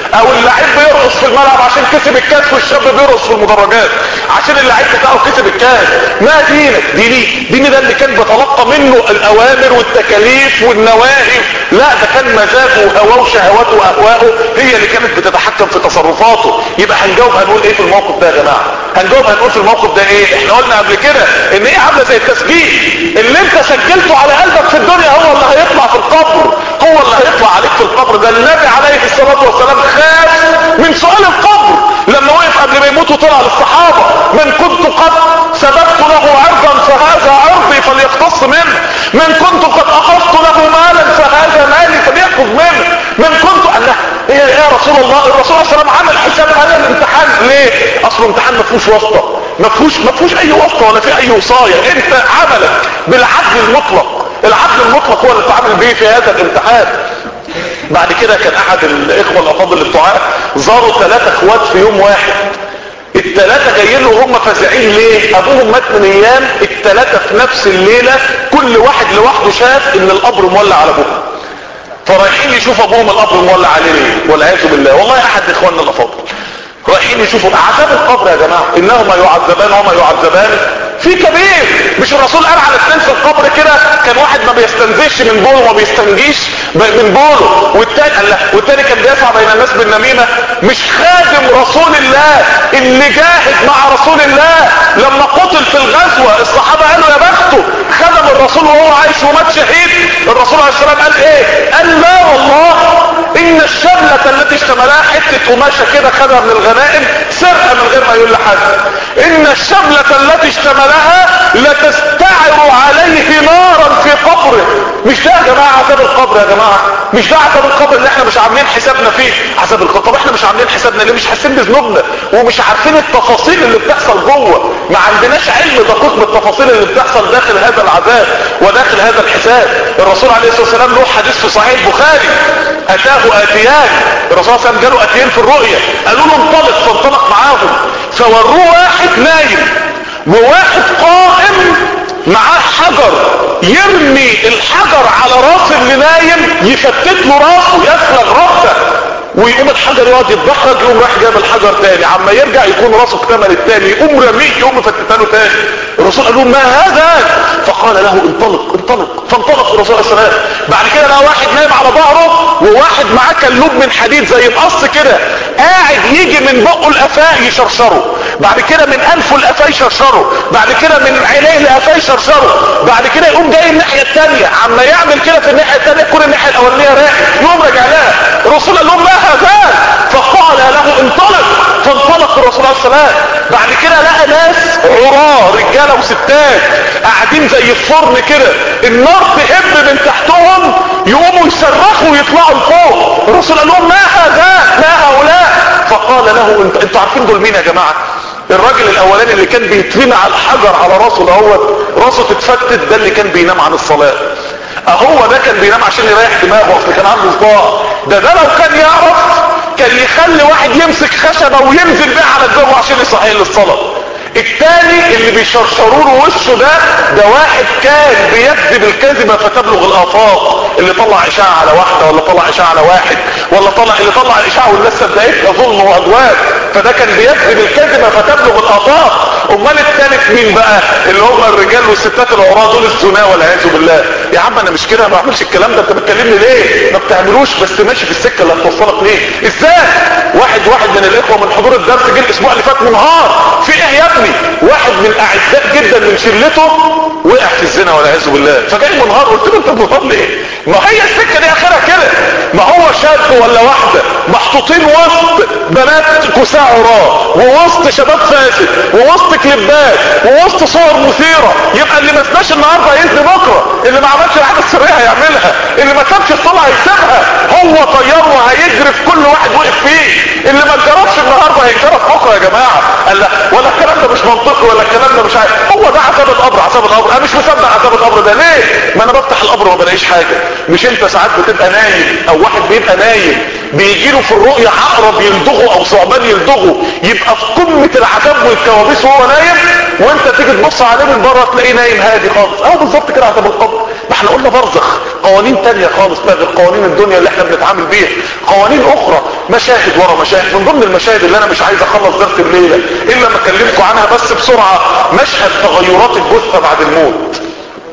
او اللعيب بيرقص في الملعب عشان كسب الكاس، والشاب بيرقص في المدرجات عشان اللعيب بتاعه كسب الكاس. ما دينك؟ ديني ديني ده اللي كان بيتلقى منه الاوامر والتكاليف والنواهي، لا ده كان مزاجه وهواه وشهواته واهواءه هي اللي كانت بتتحكم في تصرفاته. يبقى هنجاوب هنقول ايه في الموقف ده يا جماعه؟ هنجاوب هنقول في الموقف ده ايه؟ احنا قلنا قبل كده ان ايه عامله زي التسجيل، اللي انت سجلته على قلبك في الدنيا هو اللي هيطلع في القبر، هو اللي هيطلع عليك في القبر. ده النبي عليه الصلاه والسلام خاف من سؤال القبر لما وقف قبل ما يموت وطلع للصحابه: من كنت قد سببت له عرضا فهذا عرضي فليقتص منه، من كنت قد اخذت له مالا فهذا مالي فليأخذ منه، من كنت قال له ايه يا رسول الله؟ الرسول صلى الله عليه وسلم عمل حساب هذا الامتحان ليه؟ اصله امتحان ما فيهوش واسطه، ما فيهوش ما فيهوش اي واسطه ولا في اي وصايه، انت عملك بالعدل المطلق، العدل المطلق هو اللي بتعامل بيه في هذا الامتحان. بعد كده كان احد الاخوه الافاضل الدعاء زاروا ثلاثه اخوات في يوم واحد، الثلاثه جايين له وهم فزعين ليه؟ ابوهم مات من ايام، الثلاثه في نفس الليله كل واحد لوحده شاف ان القبر مولع على ابوهم، فرايحين يشوفوا ابوهم القبر مولع عليه ليه، والعياذ بالله. والله احد اخواننا الافاضل رايحين يشوفوا عذاب القبر يا جماعه، انهما يعذبان وما يعذبان في كبير. مش الرسول قال على اثنين في القبر كده؟ كان واحد ما بيستنزفش من بوله وما بيستنجيش من بوله، والتاني قال لا، والتاني كان بيسعى بين الناس بالنميمه. مش خادم رسول الله اللي جاهد مع رسول الله لما قتل في الغزوه الصحابه قالوا يا بخته خدم الرسول وهو عايش ومات شهيد؟ الرسول عليه السلام قال ايه؟ قال لا والله ان الشمله التي اشتملها حته قماشه كده خدها من الغنائم سرقه من غير ما يقول لحد، ان الشمله التي اشتملها لتستعر عليه نارا في قبره. مش ده يا جماعه عذاب القبر يا جماعه؟ مش ده عذاب القبر اللي احنا مش عاملين حسابنا فيه؟ عذاب القبر. طب احنا مش عاملين حسابنا ليه؟ مش حاسين بذنوبنا ومش عارفين التفاصيل اللي بتحصل جوه، ما عندناش علم دقيق بالتفاصيل اللي بتحصل داخل هذا العذاب وداخل هذا الحساب. الرسول عليه الصلاه والسلام له حديث في صحيح البخاري: اتاه اتيان، الرسول صلى الله عليه وسلم جاله اتيان في الرؤيا قالوا له انطلق، فانطلق معاهم فوروه واحد نايم وواحد قائم معاه حجر، يرمي الحجر على راس اللي نايم يفتت له راسه يسلغ راسه، ويقوم الحجر يقعد يتدحرج، يقوم راح جاب الحجر تاني، عما يرجع يكون راسه اكتمل التاني، يقوم رميه يقوم مفتتها له تاني. الرسول قال له ما هذا؟ فقال له انطلق انطلق، فانطلق الرسول عليه الصلاه والسلام. بعد كده لقى واحد نايم على ظهره وواحد معاه كلوب من حديد زي مقص كده قاعد يجي من بقه القفاه يشرشره، بعد كده من انفه القفاه يشرشره، بعد كده من عينيه القفاه يشرشره، بعد كده يقوم جاي الناحيه الثانيه، عما يعمل كده في الناحيه الثانيه تكون الناحيه الاولانيه رايح، يقوم راجع لها. الرسول قال لهم ما هذا؟ فقال له انطلق، فانطلق الرسول عليه السلام. بعد كده لقى ناس عراة رجاله وستات قاعدين زي الفرن كده، النار تهب من تحتهم يقوموا يصرخوا ويطلعوا لفوق. الرسول قال لهم ما هذا؟ ما هؤلاء؟ فقال له انت انتوا عارفين دول مين يا جماعه؟ الراجل الاولاني اللي كان بيترمي على الحجر على راسه دهوت راسه تتفتت، ده اللي كان بينام عن الصلاه. اهو ده كان بينام عشان يريح دماغه، اصل كان عنده صداع. ده ده لو كان يعرف كان يخلي واحد يمسك خشبه وينزل بيها على الجو عشان يصحيه للصلاه. التاني اللي بيشرشروا له وشه ده ده واحد كان بيكذب الكذبه فتبلغ الافاق، اللي طلع اشاعه على واحده ولا طلع اشاعه على واحد ولا طلع اللي طلع الاشاعه والناس صدقتها ظلم وعدوان، فده كان بيكذب الكذبه فتبلغ الافاق. امال الثالث مين بقى؟ اللي هم الرجال والستات العراة دول الزنا والعياذ بالله. يا عم انا مش كده، ما بعملش الكلام ده، انت بتكلمني ليه؟ ما بتعملوش، بس ماشي في السكه اللي هتوصلك ليه. ازاي؟ واحد واحد من الاخوه من حضور الدرس جه الاسبوع اللي فات منهار في ايه يا ابني؟ واحد من اعزاء جدا من شلته وقع في الزنا والعياذ بالله، فجاي منهار. قلت له انت منهار ليه؟ ما هي السكه دي اخرها كده، ما هو شاب ولا واحده محطوطين وسط بنات كساء عراة ووسط شباب فاسد ووسط كليبات ووسط صور مثيره، يبقى اللي ما سناش النهارده هيزني بكره، اللي ما عملش الحاجه السريه هيعملها، اللي ما سابش الصلاه هيسيبها، هو طيار وهيجري في كل واحد وقف فيه، اللي ما اتجربش النهارده هيتجرب بكره يا جماعه. قال لا ولا الكلام ده مش منطقي ولا الكلام ده مش عارف، هو ده عذاب القبر. عذاب القبر انا مش مصدق عذاب القبر ده ليه؟ ما انا بفتح القبر وما بلاقيش حاجه. مش انت ساعات بتبقى نايم او واحد بيبقى نايم بيجي له في الرؤيه عقرب يلدغه او ثعبان يلدغه، يبقى في قمه العذاب والكوابيس وهو نايم؟ وانت تيجي تبص عليه من بره تلاقيه نايم هادي خالص. اه بالظبط كده عذاب القبر. ما احنا قلنا برزخ قوانين تانية خالص بقى غير قوانين الدنيا اللي احنا بنتعامل بيها، قوانين اخرى، مشاهد ورا مشاهد. من ضمن المشاهد اللي انا مش عايز اخلص درس الليله الا ما اكلمكم عنها بس بسرعه، مشهد تغيرات الجثه بعد الموت.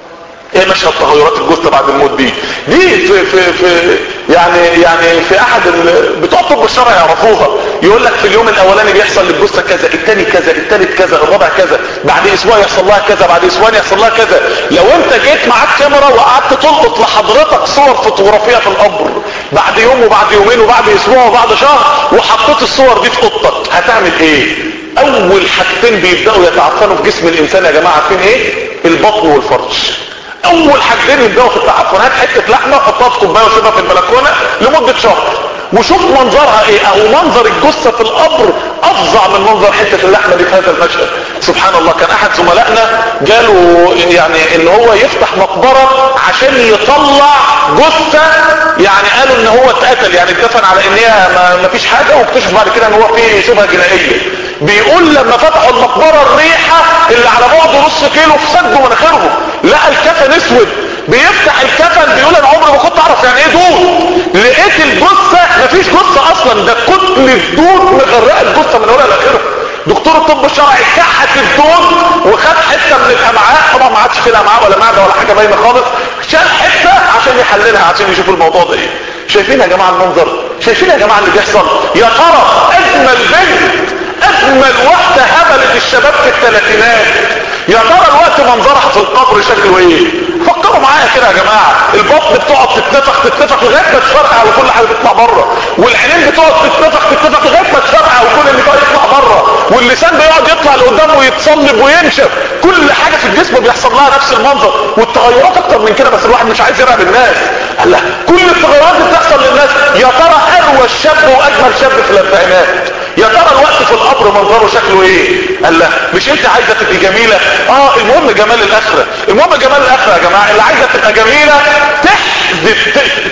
ايه مشهد تغيرات الجثه بعد الموت دي؟ دي في في في يعني يعني في احد بتوع الطب الشرعي يعرفوها. يقول لك في اليوم الاولاني بيحصل للجثه كذا، الثاني كذا، الثالث كذا، الرابع كذا، بعد اسبوع يحصل لها كذا، بعد اسبوعين يحصل لها كذا. لو انت جيت معاك كاميرا وقعدت تلقط لحضرتك صور فوتوغرافيه في القبر بعد يوم وبعد يومين وبعد اسبوع وبعد شهر، وحطيت الصور دي في اوضتك، هتعمل ايه؟ اول حاجتين بيبداوا يتعفنوا في جسم الانسان يا جماعه عارفين ايه؟ البطن والفرج. اول حاجتين يبداوا في التعفنات حته لحمه حطها في كوبايه وسيبها في البلكونه لمده شهر، وشوف منظرها ايه. او منظر الجثه في القبر افظع من منظر حته اللحمه دي في هذا المشهد. سبحان الله. كان احد زملائنا جاله يعني ان هو يفتح مقبره عشان يطلع جثه، يعني قالوا ان هو اتقتل، يعني اتدفن على ان هي ما فيش حاجه، واكتشف بعد كده ان هو فيه شبهه جنائيه. بيقول لما فتحوا المقبره الريحه اللي على بعد نص كيلو في سد مناخيرهم، لقى الكفن اسود. بيفتح الكفن بيقول انا عمري ما كنت اعرف يعني ايه دود. لقيت الجثه مفيش جثه اصلا، ده كتل دود مغرقه الجثه من اولها لاخرها. دكتور الطب الشرعي كحت الدود وخد حته من الامعاء، طبعا ما عادش فيه لا امعاء ولا معده ولا حاجه باينه خالص، شال حته عشان يحللها عشان يشوف الموضوع ده ايه. شايفين يا جماعه المنظر؟ شايفين يا جماعه اللي بيحصل؟ يا ترى اجمل بنت اجمل واحده هبلت الشباب في الثلاثينات، يا ترى الوقت منظرها في القبر شكله ايه؟ فكروا معايا كده يا جماعه. البطن بتقعد تتنفخ تتنفخ لغايه ما تفرقع وكل حاجه تطلع بره، والعينين بتقعد تتنفخ تتنفخ لغايه ما تفرقع وكل اللي بقى يطلع بره، واللسان بيقعد يطلع لقدام ويتصلب وينشف. كل حاجه في الجسم بيحصل لها نفس المنظر، والتغيرات اكتر من كده، بس الواحد مش عايز يرعب الناس. الله، كل التغيرات اللي بتحصل للناس. يا ترى اروى الشاب واجمل شاب في الاربعينات، يا ترى الوقت في القبر منظره شكله ايه؟ قال لا مش انت عايزه تبقي جميله؟ اه المهم جمال الاخره. المهم جمال الاخره يا جماعه. اللي عايزه تبقى جميله تحذف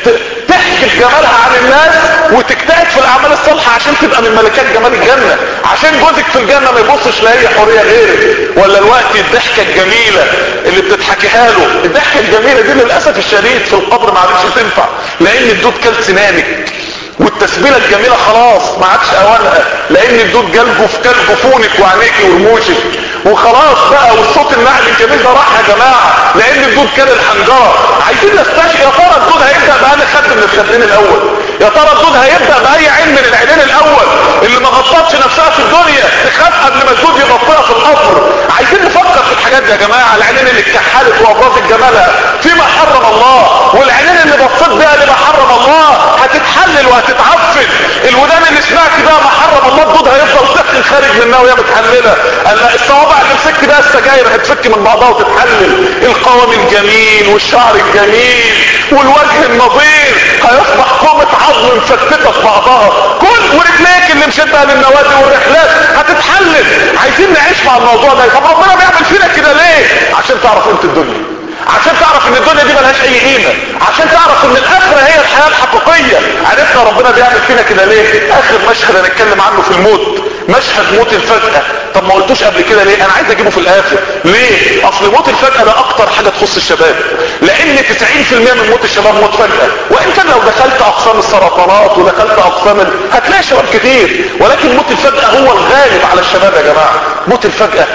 تحجب جمالها عن الناس وتجتهد في الاعمال الصالحه عشان تبقى من ملكات جمال الجنه، عشان جوزك في الجنه ما يبصش لاي حوريه غيرك. ولا الوقت الضحكه الجميله اللي بتضحكيها له، الضحكه الجميله دي للاسف الشديد في القبر ما عادش تنفع، لان الدود كل سنانك، والتسبيله الجميله خلاص ما عادش اوانها، لان الدود جلجه في كل جفونك وعينيك ورموشك وخلاص بقى. والصوت النعل الجميل ده راح يا جماعه، لان الدود كان الحنجره. عايزين نستشفي، يا ترى الدود هيبدا بأي خد من الخدين الاول؟ يا ترى الدود هيبدا باي عين من العينين الاول اللي ما غطتش نفسها في الدنيا تخاف قبل ما الدود يغطيها في القبر؟ عايزين نفكر في الحاجات دي يا جماعه. العينين اللي اتكحلت وابراز جمالها فيما حرم الله، والعينين اللي بصيت بيها لما حرم الله هتتحلل وهتتعفن. الودان اللي سمعت بيها ما حرم الله الدود هيفضل تخن خارج منها وهي متحلله. الصوابع اللي مسكت بيها السجاير هتفك من بعضها وتتحلل. القوام الجميل والشعر الجميل والوجه النظير هيصبح قومة عظم مفتتة في بعضها. كل ورجليك اللي مشيت بها للنوادي والرحلات هتتحلل. عايزين نعيش مع الموضوع ده. طب ربنا بيعمل فينا كده ليه؟ عشان تعرف قيمة الدنيا، عشان تعرف ان الدنيا دي ملهاش اي قيمه، عشان تعرف ان الاخره هي الحياه الحقيقيه. عرفنا ربنا بيعمل فينا كده ليه؟ اخر مشهد هنتكلم عنه في الموت، مشهد موت الفجأة. طب ما قلتوش قبل كده ليه؟ انا عايز اجيبه في الاخر. ليه؟ اصل موت الفجأة ده اكتر حاجه تخص الشباب، لان تسعين في المية من موت الشباب موت فجأة. وان كان لو دخلت اقسام السرطانات ودخلت اقسام ال... هتلاقي شباب كتير، ولكن موت الفجأة هو الغالب على الشباب يا جماعه. موت الفجأة.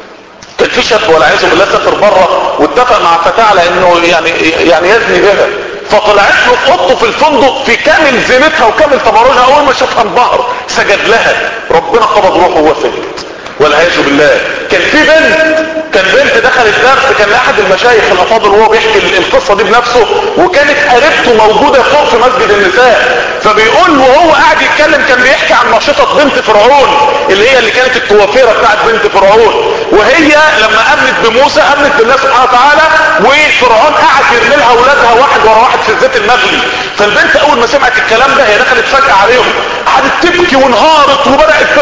كان في شاب والعياذ بالله سافر بره واتفق مع فتاه على انه يعني يعني يزني بها، فطلعت له في اوضته في الفندق في كامل زينتها وكامل تبرجها. اول ما شافها انبهر، سجد لها، ربنا قبض روحه وهو سجد والعياذ بالله. كان في بنت كان بنت دخلت درس كان لاحد المشايخ الافاضل وهو بيحكي القصه دي بنفسه، وكانت قريبته موجوده فوق في مسجد النساء. فبيقول وهو قاعد يتكلم كان بيحكي عن نشطه بنت فرعون اللي هي اللي كانت الكوافيره بتاعت بنت فرعون، وهي لما امنت بموسى امنت بالله سبحانه وتعالى، وفرعون قعد يرمي لها اولادها واحد ورا واحد في الزيت المغلي. فالبنت اول ما سمعت الكلام ده هي دخلت فجاه عليهم، قعدت تبكي وانهارت وبدات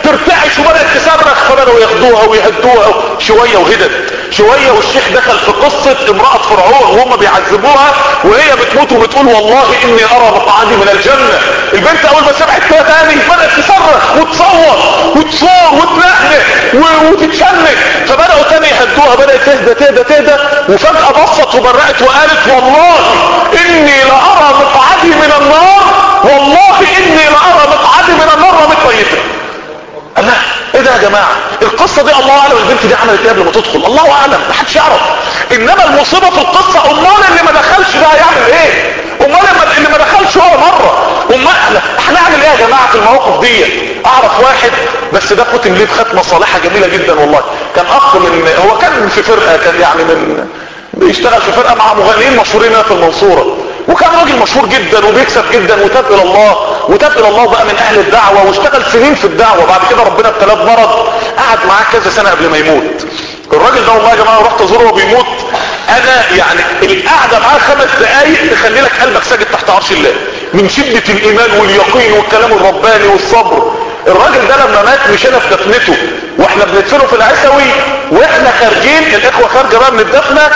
ترتعش وبدأت تصرخ، فبدأوا ياخدوها ويهدوها شوية وهدت شوية. والشيخ دخل في قصة امرأة فرعون وهم بيعذبوها وهي بتموت وبتقول والله اني ارى مقعدي من الجنة. البنت اول ما سمعت كده تاني بدأت تصرخ وتصوت وتصور وتنهنه وتتشنج، فبدأوا تاني يهدوها، بدأت تهدى تهدى تهدى، وفجأة بصت وبرقت وقالت والله اني لأرى مقعدي من النار، والله اني لأرى مقعدي من النار ومتميتة. الله، ايه ده يا جماعة؟ القصة دي الله اعلم البنت دي عملت ايه قبل ما تدخل، الله اعلم، محدش يعرف. انما المصيبة في القصة امال اللي ما دخلش ده هيعمل ايه؟ امال اللي ما دخلش ولا مرة، امال احنا نعمل ايه يا جماعة في المواقف دي؟ اعرف واحد بس ده ختم ليه بختمة صالحة جميلة جدا والله. كان اخ من، هو كان في فرقة، كان يعني من بيشتغل في فرقة مع مغنيين مشهورين في المنصورة، وكان راجل مشهور جدا وبيكسب جدا وتاب الى الله وتاب الى الله بقى من اهل الدعوة واشتغل سنين في الدعوة. بعد كده ربنا ابتلاه بمرض، قعد معاه كذا سنة قبل ما يموت. الراجل ده والله يا جماعة رحت ازوره وهو بيموت، انا يعني القعدة معاه خمس دقايق تخلي لك قلبك ساجد تحت عرش الله من شدة الايمان واليقين والكلام الرباني والصبر. الراجل ده لما مات مشينا في دفنته واحنا بندفنه في العسوي، واحنا خارجين الاخوة خارجة بقى من الدفنة،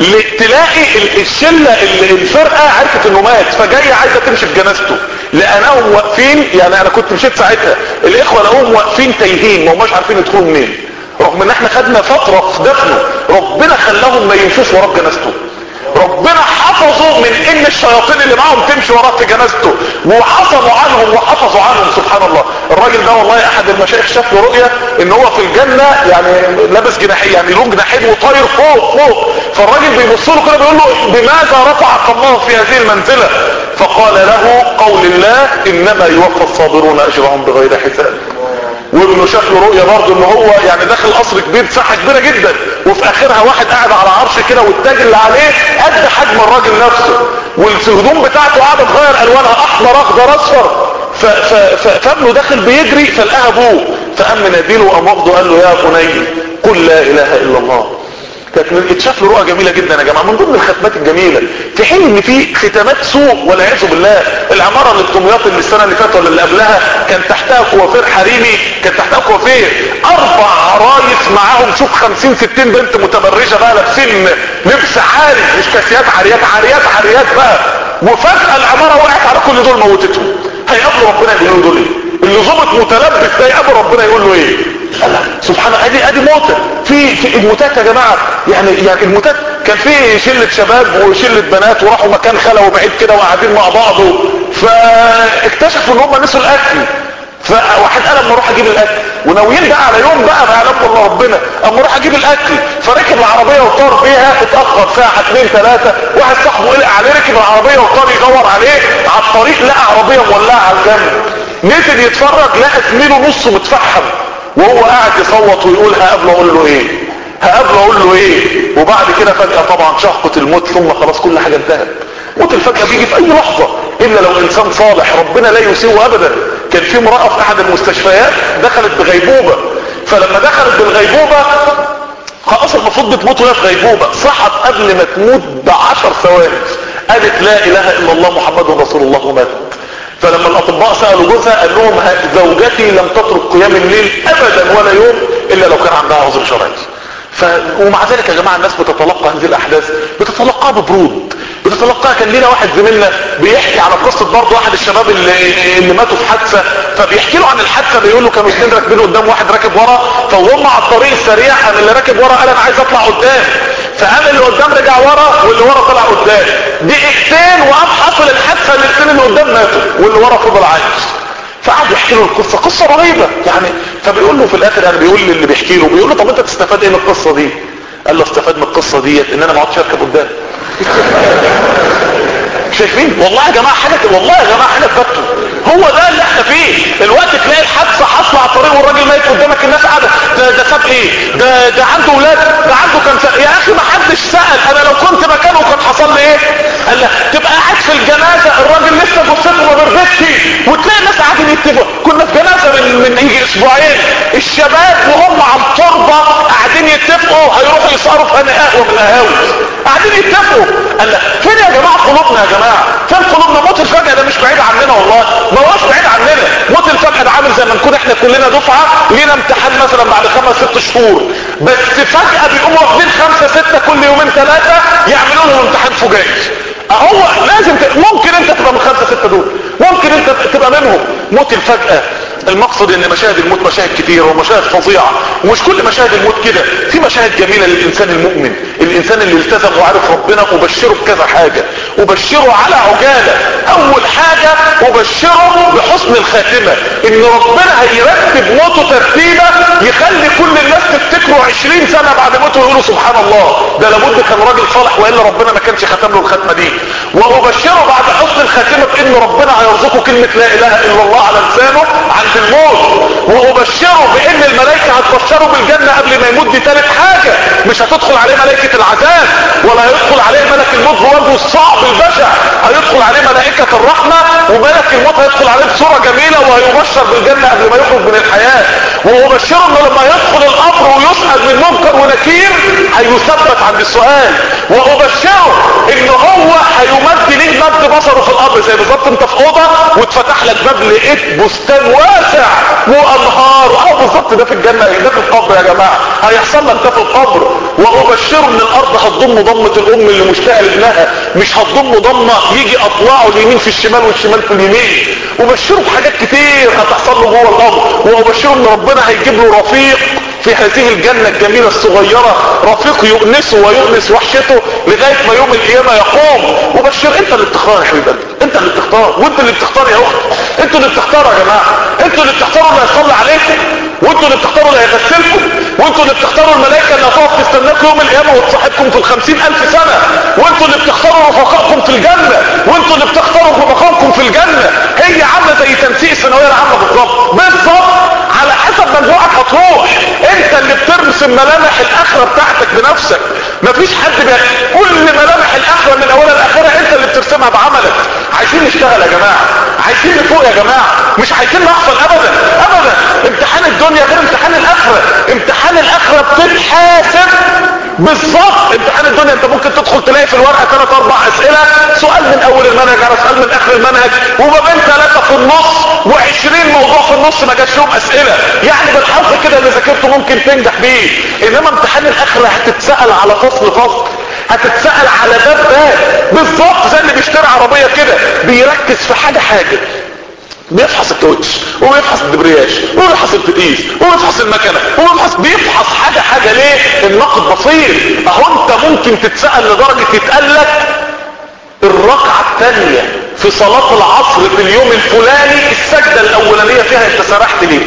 تلاقي الشلة الفرقة عرفت انه مات فجاية عايزة تمشي في جنازته، لقناهم واقفين، يعني انا كنت مشيت ساعتها، الاخوة لقوهم واقفين تايهين ما هماش عارفين يدخلوا منين، رغم ان احنا خدنا فترة في دفنه. ربنا خلاهم ما يمشوش وراه جنازته، ربنا حفظوا من ان الشياطين اللي معهم تمشي وراه في جنازته، وعصموا عنهم وحفظوا عنهم. سبحان الله. الراجل ده والله احد المشايخ شاف له رؤية ان هو في الجنة يعني لابس جناحين، يعني له جناحين وطاير فوق فوق، فالراجل بيبص له كده بيقول له بماذا رفعك الله في هذه المنزلة؟ فقال له قول الله انما يوفى الصابرون اجرهم بغير حساب. وابنه شاف له رؤية برضه ان هو يعني داخل قصر كبير، ساحة كبيرة جدا، وفي اخرها واحد قاعد على عرش كده والتاج اللي عليه قد حجم الراجل نفسه، والهدوم بتاعته قاعدة تغير الوانها احمر اخضر اصفر. فابنه داخل بيجري فلقاها ابوه، فقام مناديله وقام واخده قال له يا بني قل لا اله الا الله. كانت اتشاف له رؤى جميلة جدا يا جماعة، من ضمن الختمات الجميلة، في حين ان في ختمات سوء والعياذ بالله. العمارة اللي في دمياط اللي السنة اللي فاتت ولا اللي قبلها كان تحتها كوافير حريمي، كان تحتها كوافير اربع عرايس معاهم، شوف خمسين ستين بنت متبرجة بقى لابسين لبس عاري، مش كاسيات عاريات، عاريات عاريات بقى، وفجأة العمارة وقعت على كل دول موتتهم. هيقابلوا ربنا يقولوا دول ايه؟ اللي ظبط متلبس ده يقابل ربنا يقول له ايه؟ الله سبحانه. ادي ادي موتة في في الموتات يا جماعه، يعني يعني الموتات كان في شله شباب وشله بنات وراحوا مكان خلا وبعيد كده وقاعدين مع بعض، فاكتشفوا ان هم نسوا الاكل. فواحد قال اما اروح اجيب الاكل، وناويين بقى على يوم بقى ما يعلم الله ربنا، اما اروح اجيب الاكل، فركب العربيه وطار بيها، اتاخر ساعه اتنين ثلاثه، واحد صاحبه قلق عليه ركب العربيه وطار يدور عليه على الطريق، لقى عربيه مولعه على الجنب، نزل يتفرج لقى زميله نصه متفحم وهو قاعد يصوت ويقول هقابله اقول له ايه؟ هقابله اقول له ايه؟ وبعد كده فجأة طبعا شهقة الموت، ثم خلاص كل حاجة انتهت. موت الفجأة بيجي في اي لحظة الا لو انسان صالح ربنا لا يسيء ابدا. كان في امرأة في احد المستشفيات دخلت بغيبوبة، فلما دخلت بالغيبوبة خلاص المفروض بتموت وهي في غيبوبة، صحت قبل ما تموت بعشر ثواني قالت لا اله الا الله محمد رسول الله وماتت. فلما الاطباء سألوا جوزها قال لهم زوجتي لم تترك قيام الليل ابدا ولا يوم الا لو كان عندها عذر شرعي. ف... ومع ذلك يا جماعة الناس بتتلقى هذه الاحداث بتتلقاها ببرود، بتتلقاها. كان لنا واحد زميلنا بيحكي على قصة برضه واحد الشباب اللي, اللي ماتوا في حادثة، فبيحكي له عن الحادثة، بيقول له كانوا اثنين راكبين قدام واحد راكب ورا، فهم على الطريق السريع قام اللي راكب ورا قال انا عايز اطلع قدام، فقام اللي قدام رجع ورا واللي ورا طلع قدام، دقيقتين وقام حصل الحادثة، الاثنين اللي قدام ماتوا واللي ورا فضل عايش. فقعد يحكي له القصة، قصة رهيبة يعني. فبيقول له في الاخر يعني بيقول لي اللي بيحكي له، بيقول له طب انت تستفاد ايه من القصة دي؟ قال له استفاد من القصة ديت ان انا ما اقعدش اركب قدام. شايفين والله يا جماعة حاجة، والله يا جماعة حاجة تبكي. هو ده اللي احنا فيه الوقت، تلاقي الحادثة حاصله على الطريق والراجل ميت قدامك، الناس قاعدة ده, ده ساب ايه؟ ده ده عنده ولاد، ده عنده كام سنة؟ يا اخي ما حدش سأل انا لو كنت مكانه كان حصل لي ايه؟ قال لا تبقى قاعد في الجنازة الراجل لسه جثته ما بردتش، وتلاقي الناس قاعدين يتفقوا. كنا في جنازة من من يجي اسبوعين، الشباب وهم على التربة قاعدين يتفقوا هيروحوا يسهروا في هنا قهوة من القهاوي، قاعدين يتفقوا. قال لا فين يا جماعة قلوبنا يا جماعة؟ فين قلوبنا؟ موت الفجأة ده مش بعيد عننا والله. ما هوش بعيد عننا. موت الفجأة ده عامل زي ما نكون احنا كلنا دفعة لينا امتحان مثلا بعد خمس ست شهور، بس فجأة بيقوموا واخدين خمسة ستة كل يومين ثلاثة يعملوا لهم امتحان فجائي. هو لازم ت... ممكن انت تبقى من خمسة ستة دول، ممكن انت تبقى منهم. موت الفجأة المقصد ان مشاهد الموت مشاهد كتيرة ومشاهد فظيعة، ومش كل مشاهد الموت كده، في مشاهد جميلة للانسان المؤمن، الانسان اللي التزم وعرف ربنا. وبشره بكذا حاجة، وبشره على عجالة. اول حاجة وبشره بحسن الخاتمة، ان ربنا هيرتب موته ترتيبة يخلي كل الناس تفتكره عشرين سنة بعد موته ويقولوا سبحان الله ده لابد كان راجل صالح والا ربنا ما كانش ختم له الختمة دي. وابشره بعد حسن الخاتمة بان ربنا هيرزقه كلمة لا اله الا الله على لسانه عند الموت. وابشره بان الملائكة هتبشره بالجنة قبل ما يموت. دي ثالث حاجة، مش هتدخل عليه ملائكة العذاب ولا هيدخل عليه ملك الموت بوجهه الصعب البشع، هيدخل عليه ملائكة الرحمة، وملك الموت هيدخل عليه بصورة جميلة وهيبشر بالجنة قبل ما يخرج من الحياة. وابشره انه لما يدخل القبر ويسأل من منكر ونكير هيثبت عند السؤال. وابشره ان هو هيمد ليه مد بصره في القبر، زي بالظبط انت في اوضه واتفتح لك باب لقيت بستان واسع وانهار، اه بالظبط ده في الجنه، ده في القبر يا جماعه، هيحصل لك ده في القبر. وابشره ان الارض هتضم ضمه الام اللي مشتاقه لابنها، مش هتضم ضمه يجي اطلعه اليمين في الشمال والشمال في اليمين. وبشره بحاجات كتير هتحصل له جوه القبر. وابشره ان ربنا هيجيب له رفيق في هذه الجنة الجميلة الصغيرة، رفيق يؤنسه ويؤنس وحشته لغاية ما يوم القيامة يقوم. وبشر انت اللي بتختار يا حبيبي، انت اللي بتختار، وانت اللي بتختار يا اخت، انتوا اللي بتختاروا يا جماعة، انتوا اللي بتختاروا اللي هيصلي عليكم، وانتوا اللي بتختاروا اللي هيغسلكم، وانتوا اللي بتختاروا الملائكة اللي هتقف تستناكم يوم القيامة وتصاحبكم في الخمسين الف سنة، وانتوا اللي بتختاروا رفقائكم في الجنة، وانتوا اللي بتختاروا رفقائكم في الجنة. هي عاملة زي تنسيق الثانوية العامة بالظبط بالظبط، على حسب مجموعك هتروح. انت اللي بترسم ملامح الاخرة بتاعتك بنفسك، مفيش حد بقى. كل ملامح الاخرة من اولها لاخرها انت اللي بترسمها بعملك. عايزين نشتغل يا جماعة، عايزين نفوق يا جماعة، مش عايزين نحصل ابدا ابدا. امتحان الدنيا غير امتحان الاخرة. امتحان الاخرة بتتحاسب بالظبط. امتحان الدنيا انت ممكن تدخل تلاقي في الورقة ثلاث اربع اسئلة، سؤال من اول المنهج على سؤال من اخر المنهج، وما بين ثلاثة في النص وعشرين موضوع في النص ما جاش لهم اسئلة. يعني بالحظ كده اللي ذاكرته ممكن تنجح بيه. انما امتحان الاخرة هتتسأل على فصل فصل، هتتسأل على باب باب بالظبط، زي اللي بيشتري عربية كده بيركز في حاجة حاجة، بيفحص الكاوتش وبيفحص الدبرياج وبيفحص الفتيس وبيفحص المكنه وبيفحص بيفحص حاجه حاجه. ليه؟ الناقد بصير. اهو انت ممكن تتسال لدرجه يتقال لك الركعه الثانيه في صلاه العصر في اليوم الفلاني السجده الاولانيه فيها انت سرحت ليه؟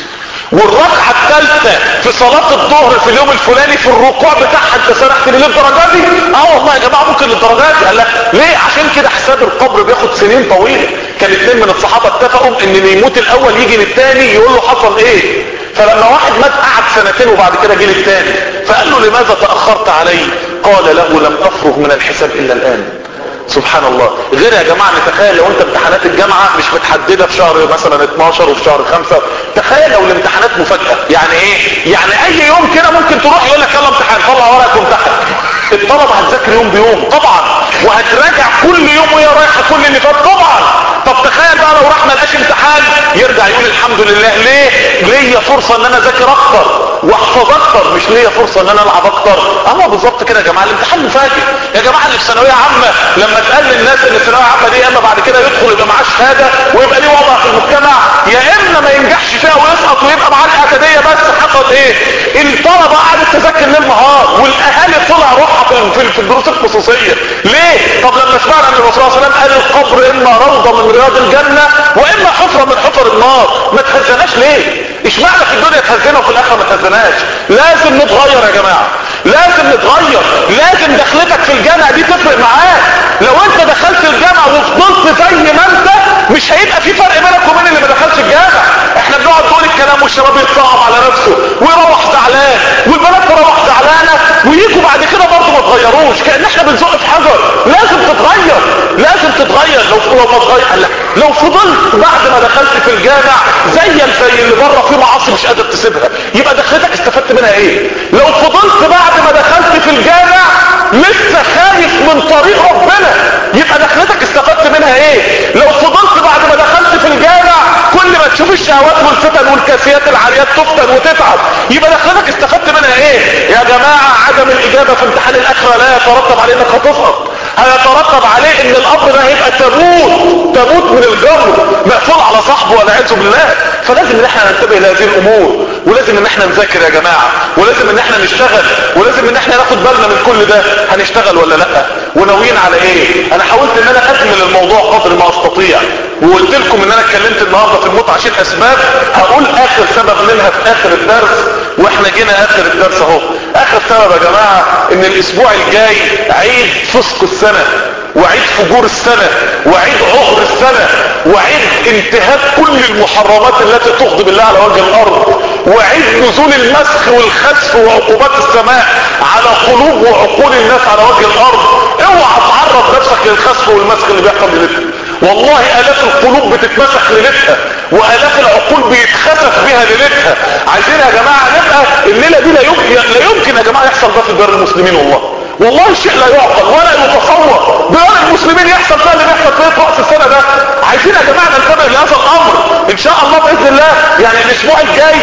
والركعه الثالثه في صلاه الظهر في اليوم الفلاني في الركوع بتاعها انت سرحت ليه للدرجه دي؟ اه والله يا جماعه ممكن للدرجات دي. قال لا ليه؟ عشان كده حساب القبر بياخد سنين طويله. كان اثنين من الصحابه اتفقوا ان اللي يموت الاول يجي للثاني يقول له حصل ايه. فلما واحد مات قعد سنتين وبعد كده جه للثاني، فقال له لماذا تاخرت علي؟ قال له لم افرغ من الحساب الا الان. سبحان الله. غير يا جماعة نتخيل لو انت امتحانات الجامعة مش متحددة في شهر مثلا اتناشر وفي شهر خمسة، تخيل لو الامتحانات مفاجأة. يعني ايه؟ يعني اي يوم كده ممكن تروح يقول لك يلا امتحان، طلع ورقك وامتحن. الطلبة هتذاكر يوم بيوم طبعا، وهتراجع كل يوم وهي رايحة كل اللي فات طبعا. طب تخيل بقى لو راح ما لقاش امتحان يرجع يقول الحمد لله. ليه؟ ليا فرصة ان انا اذاكر اكتر واحفظ اكتر، مش ليا فرصة ان انا العب اكتر. اما بالظبط كده يا جماعة الامتحان مفاجئ. يا جماعة اللي في ثانوية عامة لما تقال للناس ان الثانوية عامة دي اما بعد كده يدخل يبقى معاه شهادة ويبقى ليه وضع في المجتمع، يا اما ما ينجحش فيها ويسقط ويبقى معاه الاعدادية بس. حصل ايه؟ الطلبة قعدت تذاكر ليل نهار والاهالي طلع روحها في في الدروس الخصوصية. ليه؟ طب لما سمعنا ان الرسول صلى الله عليه وسلم قال القبر اما روضة من رياض الجنة واما حفرة من حفر النار، ما تهزناش ليه؟ اشمعنى في الدنيا تهزنا وفي الاخره ما تهزناش؟ لازم نتغير يا جماعه، لازم نتغير، لازم دخلتك في الجامعه دي تفرق معاك. لو انت دخلت الجامعه وفضلت زي ما انت مش هيبقى في فرق بينك وبين اللي ما دخلش الجامعه. احنا بنقعد نقول الكلام والشباب يتصعب على نفسه ويروح زعلان والبنات تروح زعلانه ويجوا بعد كده برضه ما تغيروش، كأن احنا بنزق في حجر. لازم تتغير، لازم تتغير. لو لو ما تغير، لو فضلت بعد ما دخلت في الجامع زي زي اللي بره في معاصي مش قادر تسيبها، يبقى دخلتك استفدت منها ايه؟ لو فضلت بعد ما دخلت في الجامع لسه خايف من طريق ربنا، يبقى دخلتك استفدت منها ايه؟ لو فضلت بعد ما دخلت في الجامع شوف الشهوات والفتن والكاسيات العاريات تفتن وتتعب، يبقى دخلك استفدت منها ايه يا جماعة؟ عدم الاجابة في امتحان الاخرة لا يترتب عليه انك هتسقط، هيترتب عليه ان الامر ده هيبقى تابوت تابوت من الجمر مقفول على صاحبه والعياذ بالله. فلازم ان احنا ننتبه لهذه الامور، ولازم ان احنا نذاكر يا جماعة، ولازم ان احنا نشتغل، ولازم ان احنا ناخد بالنا من كل ده. هنشتغل ولا لا؟ وناويين على ايه؟ انا حاولت ان انا اكمل الموضوع قدر ما استطيع، وقلت لكم ان انا اتكلمت النهارده في الموت عشان اسباب، هقول اخر سبب منها في اخر الدرس، واحنا جينا اخر الدرس اهو. اخر سبب يا جماعة ان الاسبوع الجاي عيد فسق السنة، وعيد فجور السنة، وعيد عهر السنة، وعيد انتهاك كل المحرمات التي تغضب الله على وجه الارض، وعيد نزول المسخ والخسف وعقوبات السماء على قلوب وعقول الناس على وجه الارض. اوعى تعرض نفسك للخسف والمسخ اللي بيحصل ليلتها، والله الاف القلوب بتتمسخ ليلتها، والاف العقول بيتخسف بها ليلتها. عايزين يا جماعة نبقى الليلة دي لا يمكن لا يمكن يا جماعة يحصل ده في دار المسلمين، والله والله الشيء لا يعقل ولا يتصور. دار المسلمين يحصل فيها اللي بيحصل فيه رأس السنة ده. عايزين يا جماعة ننتبه لهذا الامر ان شاء الله باذن الله. يعني الاسبوع الجاي،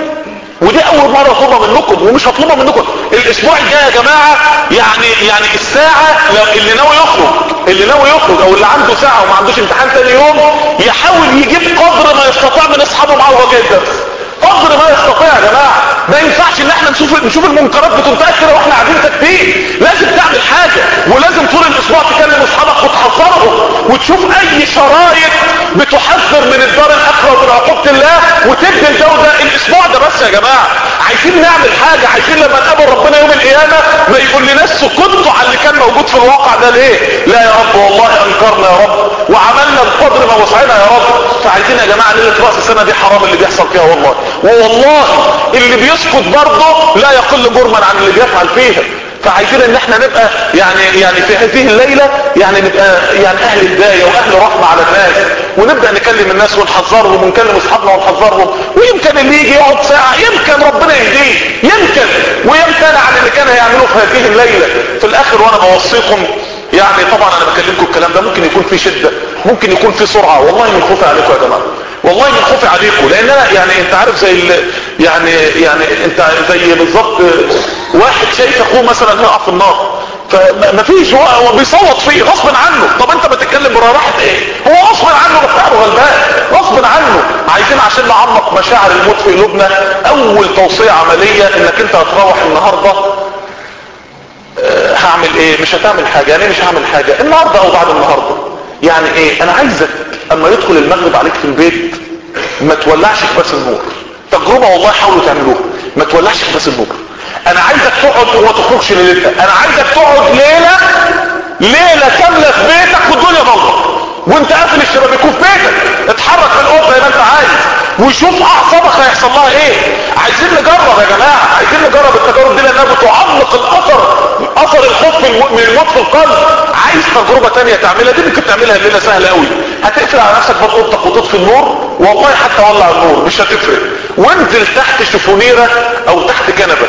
ودي اول مرة اطلبها منكم ومش هطلبها منكم، الاسبوع الجاي يا جماعة يعني يعني الساعة اللي ناوي يخرج اللي ناوي يخرج او اللي عنده ساعة وما عندوش امتحان تاني يوم، يحاول يجيب قدر ما يستطيع من اصحابه معه وهو جاي الدرس، قدر ما يستطيع يا جماعة. ما ينفعش ان احنا نشوف نشوف المنكرات بتنتهك كده واحنا قاعدين ساكتين. لازم تعمل حاجة، ولازم طول الاسبوع تكلم اصحابك وتحذرهم، وتشوف اي شرايط بتحذر من الدار الاخرة ومن عقوبة الله، وتدي الجودة الاسبوع ده بس يا جماعة. عايزين نعمل حاجة، عايزين لما نقابل ربنا يوم القيامة ما يقول لناس سكتوا على اللي كان موجود في الواقع ده ليه؟ لا يا رب والله انكرنا يا رب وعملنا بقدر ما وسعنا يا رب. فعايزين يا جماعة ليلة رأس السنة دي حرام اللي بيحصل فيها والله، والله اللي بيسكت برضه لا يقل جرما عن اللي بيفعل فيها. فعايزين ان احنا نبقى يعني يعني في هذه الليلة يعني نبقى يعني اهل هداية واهل رحمة على الناس، ونبدأ نكلم الناس ونحذرهم ونكلم اصحابنا ونحذرهم. ويمكن اللي يجي يقعد ساعة يمكن ربنا يهديه، يمكن ويمتنع عن اللي كان هيعمله في هذه الليلة. في الاخر وانا بوصيكم، يعني طبعا انا بكلمكم الكلام ده ممكن يكون في شدة، ممكن يكون في سرعة، والله من خوفي عليكم يا جماعة، والله من خوفي عليكم. لان انا يعني انت عارف زي يعني يعني انت زي بالظبط واحد شايف اخوه مثلا يقع في النار، فما فيش، هو بيصوت فيه غصب عنه. طب انت بتتكلم براحة ايه؟ هو غصب عنه بتاعه غلبان غصب عنه. عايزين عشان نعمق مشاعر الموت في قلوبنا، اول توصية عملية انك انت هتروح النهاردة اه هعمل ايه؟ مش هتعمل حاجة. يعني مش هعمل حاجة النهاردة او بعد النهاردة. يعني ايه؟ انا عايزك اما يدخل المغرب عليك في البيت ما تولعش كباس النور. تجربة والله حاولوا تعملوها، ما تولعش كباس النور. انا عايزك تقعد وما تخرجش ليلتها، انا عايزك تقعد ليلة ليلة كاملة في بيتك والدنيا ضلمة وانت قافل الشبابيك وفي بيتك، اتحرك في الاوضه زي ما انت عايز وشوف اعصابك هيحصل لها ايه. عايزين نجرب يا جماعة، عايزين نجرب التجارب دي لانها بتعمق الاثر، اثر الخوف من الموت في القلب. عايز تجربة تانية تعملها، دي ممكن تعملها الليلة سهلة قوي. هتقفل على نفسك باب اوضتك وتطفي النور، والله حتى ولع النور مش هتفرق، وانزل تحت شفونيرة او تحت كنبة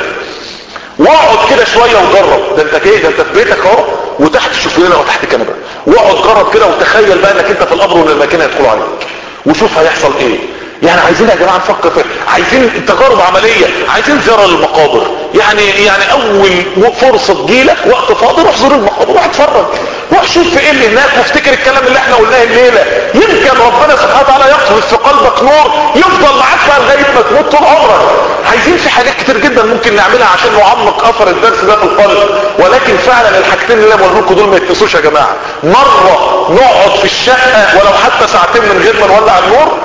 واقعد كده شوية وجرب. ده انت كده ده انت في بيتك اهو وتحت شفونيرة وتحت كنبة، واقعد جرب كده وتخيل بقى انك انت في القبر وان الماكينة هيدخلوا عليك وشوف هيحصل ايه. يعني عايزين يا جماعة نفكر في، عايزين تجارب عملية، عايزين زيارة للمقابر. يعني يعني اول فرصة تجيلك وقت فاضي روح زور المقابر، روح اتفرج، روح شوف في ايه اللي هناك وافتكر الكلام اللي احنا قلناه الليلة. يمكن ربنا سبحانه وتعالى يقذف في قلبك نور يفضل معاك بقى لغاية ما تموت طول عمرك. عايزين في حاجات كتير جدا ممكن نعملها عشان نعمق اثر الدرس ده في القلب، ولكن فعلا الحاجتين اللي انا بقول لكم دول ما يتنسوش يا جماعة. مرة نقعد في الشقة ولو حتى ساعتين من غير ما نولع النور،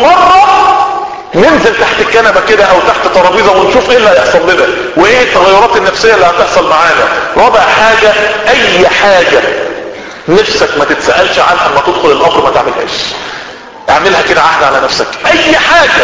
ومرة ننزل تحت الكنبة كده او تحت ترابيزة ونشوف ايه اللي هيحصل لنا وايه التغيرات النفسية اللي هتحصل معانا. رابع حاجة، اي حاجة نفسك ما تتسألش عنها اما تدخل القبر ما تعملهاش. اعملها كده عهد على نفسك. اي حاجة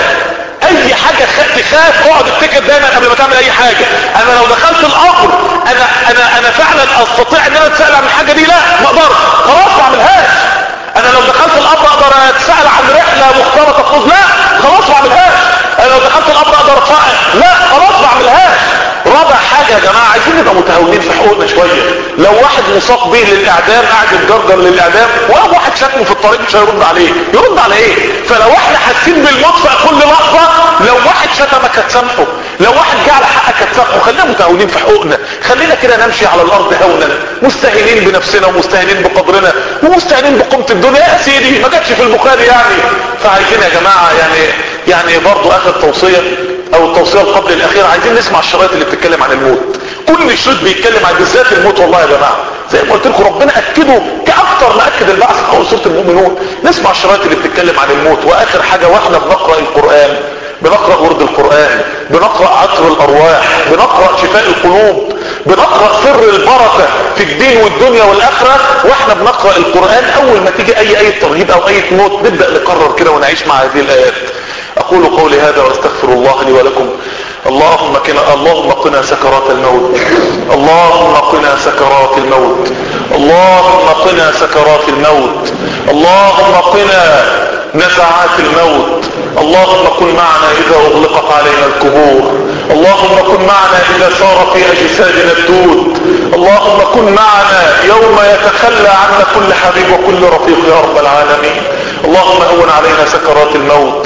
اي حاجة تخاف اقعد افتكر دايما قبل ما تعمل اي حاجة، انا لو دخلت القبر انا انا انا فعلا استطيع ان انا اتسأل عن الحاجة دي؟ لا ما اقدرش، خلاص ما اعملهاش. انا لو دخلت القبر اقدر اتسأل عن رحلة مختلطة فوز؟ لا خلاص ما اعملهاش. انا لو دخلت القبر اقدر اتفقع؟ لا خلاص ما اعملهاش. رابع حاجة يا جماعة عايزين نبقى متهاونين في حقوقنا شوية. لو واحد مساق به للاعدام قاعد يتجرجر للاعدام، ولو واحد شتمه في الطريق مش هيرد عليه، يرد على ايه؟ فلو احنا حاسين بالموت في كل لحظة، لو واحد شتمك هتسامحه، لو واحد جه على حقك هتسامحه. خلينا متهاونين في حقوقنا، خلينا كده نمشي على الارض هونا، مستهينين بنفسنا ومستهينين بقدرنا ومستهينين بقيمة الدنيا. يا سيدي ما جاتش في البخاري يعني. فعايزين يا جماعة يعني يعني برضو اخر توصية او التوصية قبل الاخير، عايزين نسمع الشرايط اللي بتتكلم عن الموت. كل شريط بيتكلم عن بالذات الموت. والله يا جماعة زي ما قلت لكم ربنا اكده كاكتر ما اكد البعث في اول سورة المؤمنون. نسمع الشرايط اللي بتتكلم عن الموت. واخر حاجة، واحنا بنقرأ القرآن، بنقرأ ورد القرآن، بنقرأ عطر الارواح، بنقرأ شفاء القلوب، بنقرأ سر البركة في الدين والدنيا والاخرة، واحنا بنقرأ القرآن اول ما تيجي اي اي ترهيب او اي موت نبدأ نقرر كده ونعيش مع هذه الايات. اقول قولي هذا واستغفر الله لي ولكم. اللهم قنا اللهم قنا سكرات الموت، اللهم قنا سكرات الموت، اللهم قنا سكرات الموت، اللهم قنا نزعات الموت. اللهم كن معنا اذا اغلقت علينا القبور، اللهم كن معنا اذا صار في اجسادنا الدود، اللهم كن معنا يوم يتخلى عنا كل حبيب وكل رفيق يا رب العالمين. اللهم هون علينا سكرات الموت.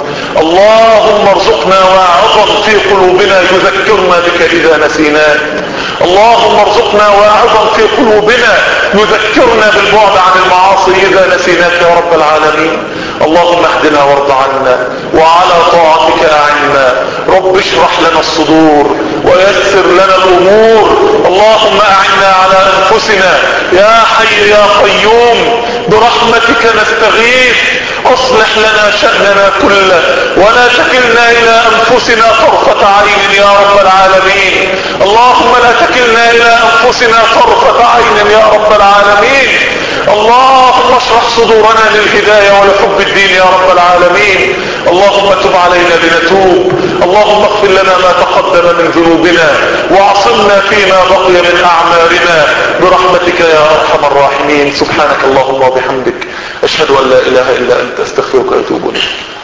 اللهم ارزقنا واعظا في قلوبنا يذكرنا بك اذا نسيناك. اللهم ارزقنا واعظا في قلوبنا يذكرنا بالبعد عن المعاصي اذا نسيناك يا رب العالمين. اللهم اهدنا وارض عنا وعلى طاعتك اعنا. رب اشرح لنا الصدور ويسر لنا الامور. اللهم اعنا على انفسنا يا حي يا قيوم، برحمتك نستغيث. اصلح لنا شأننا كله ولا تكلنا الى انفسنا طرفة عين يا رب العالمين. اللهم لا تكلنا الى انفسنا طرفة عين يا رب العالمين. اللهم اشرح صدورنا للهداية ولحب الدين يا رب العالمين. اللهم تب علينا لنتوب. اللهم اغفر لنا ما تقدم من ذنوبنا وعصمنا فيما بقي من اعمالنا برحمتك يا ارحم الراحمين. سبحانك اللهم وبحمدك اشهد ان لا اله الا انت استغفرك واتوب اليك.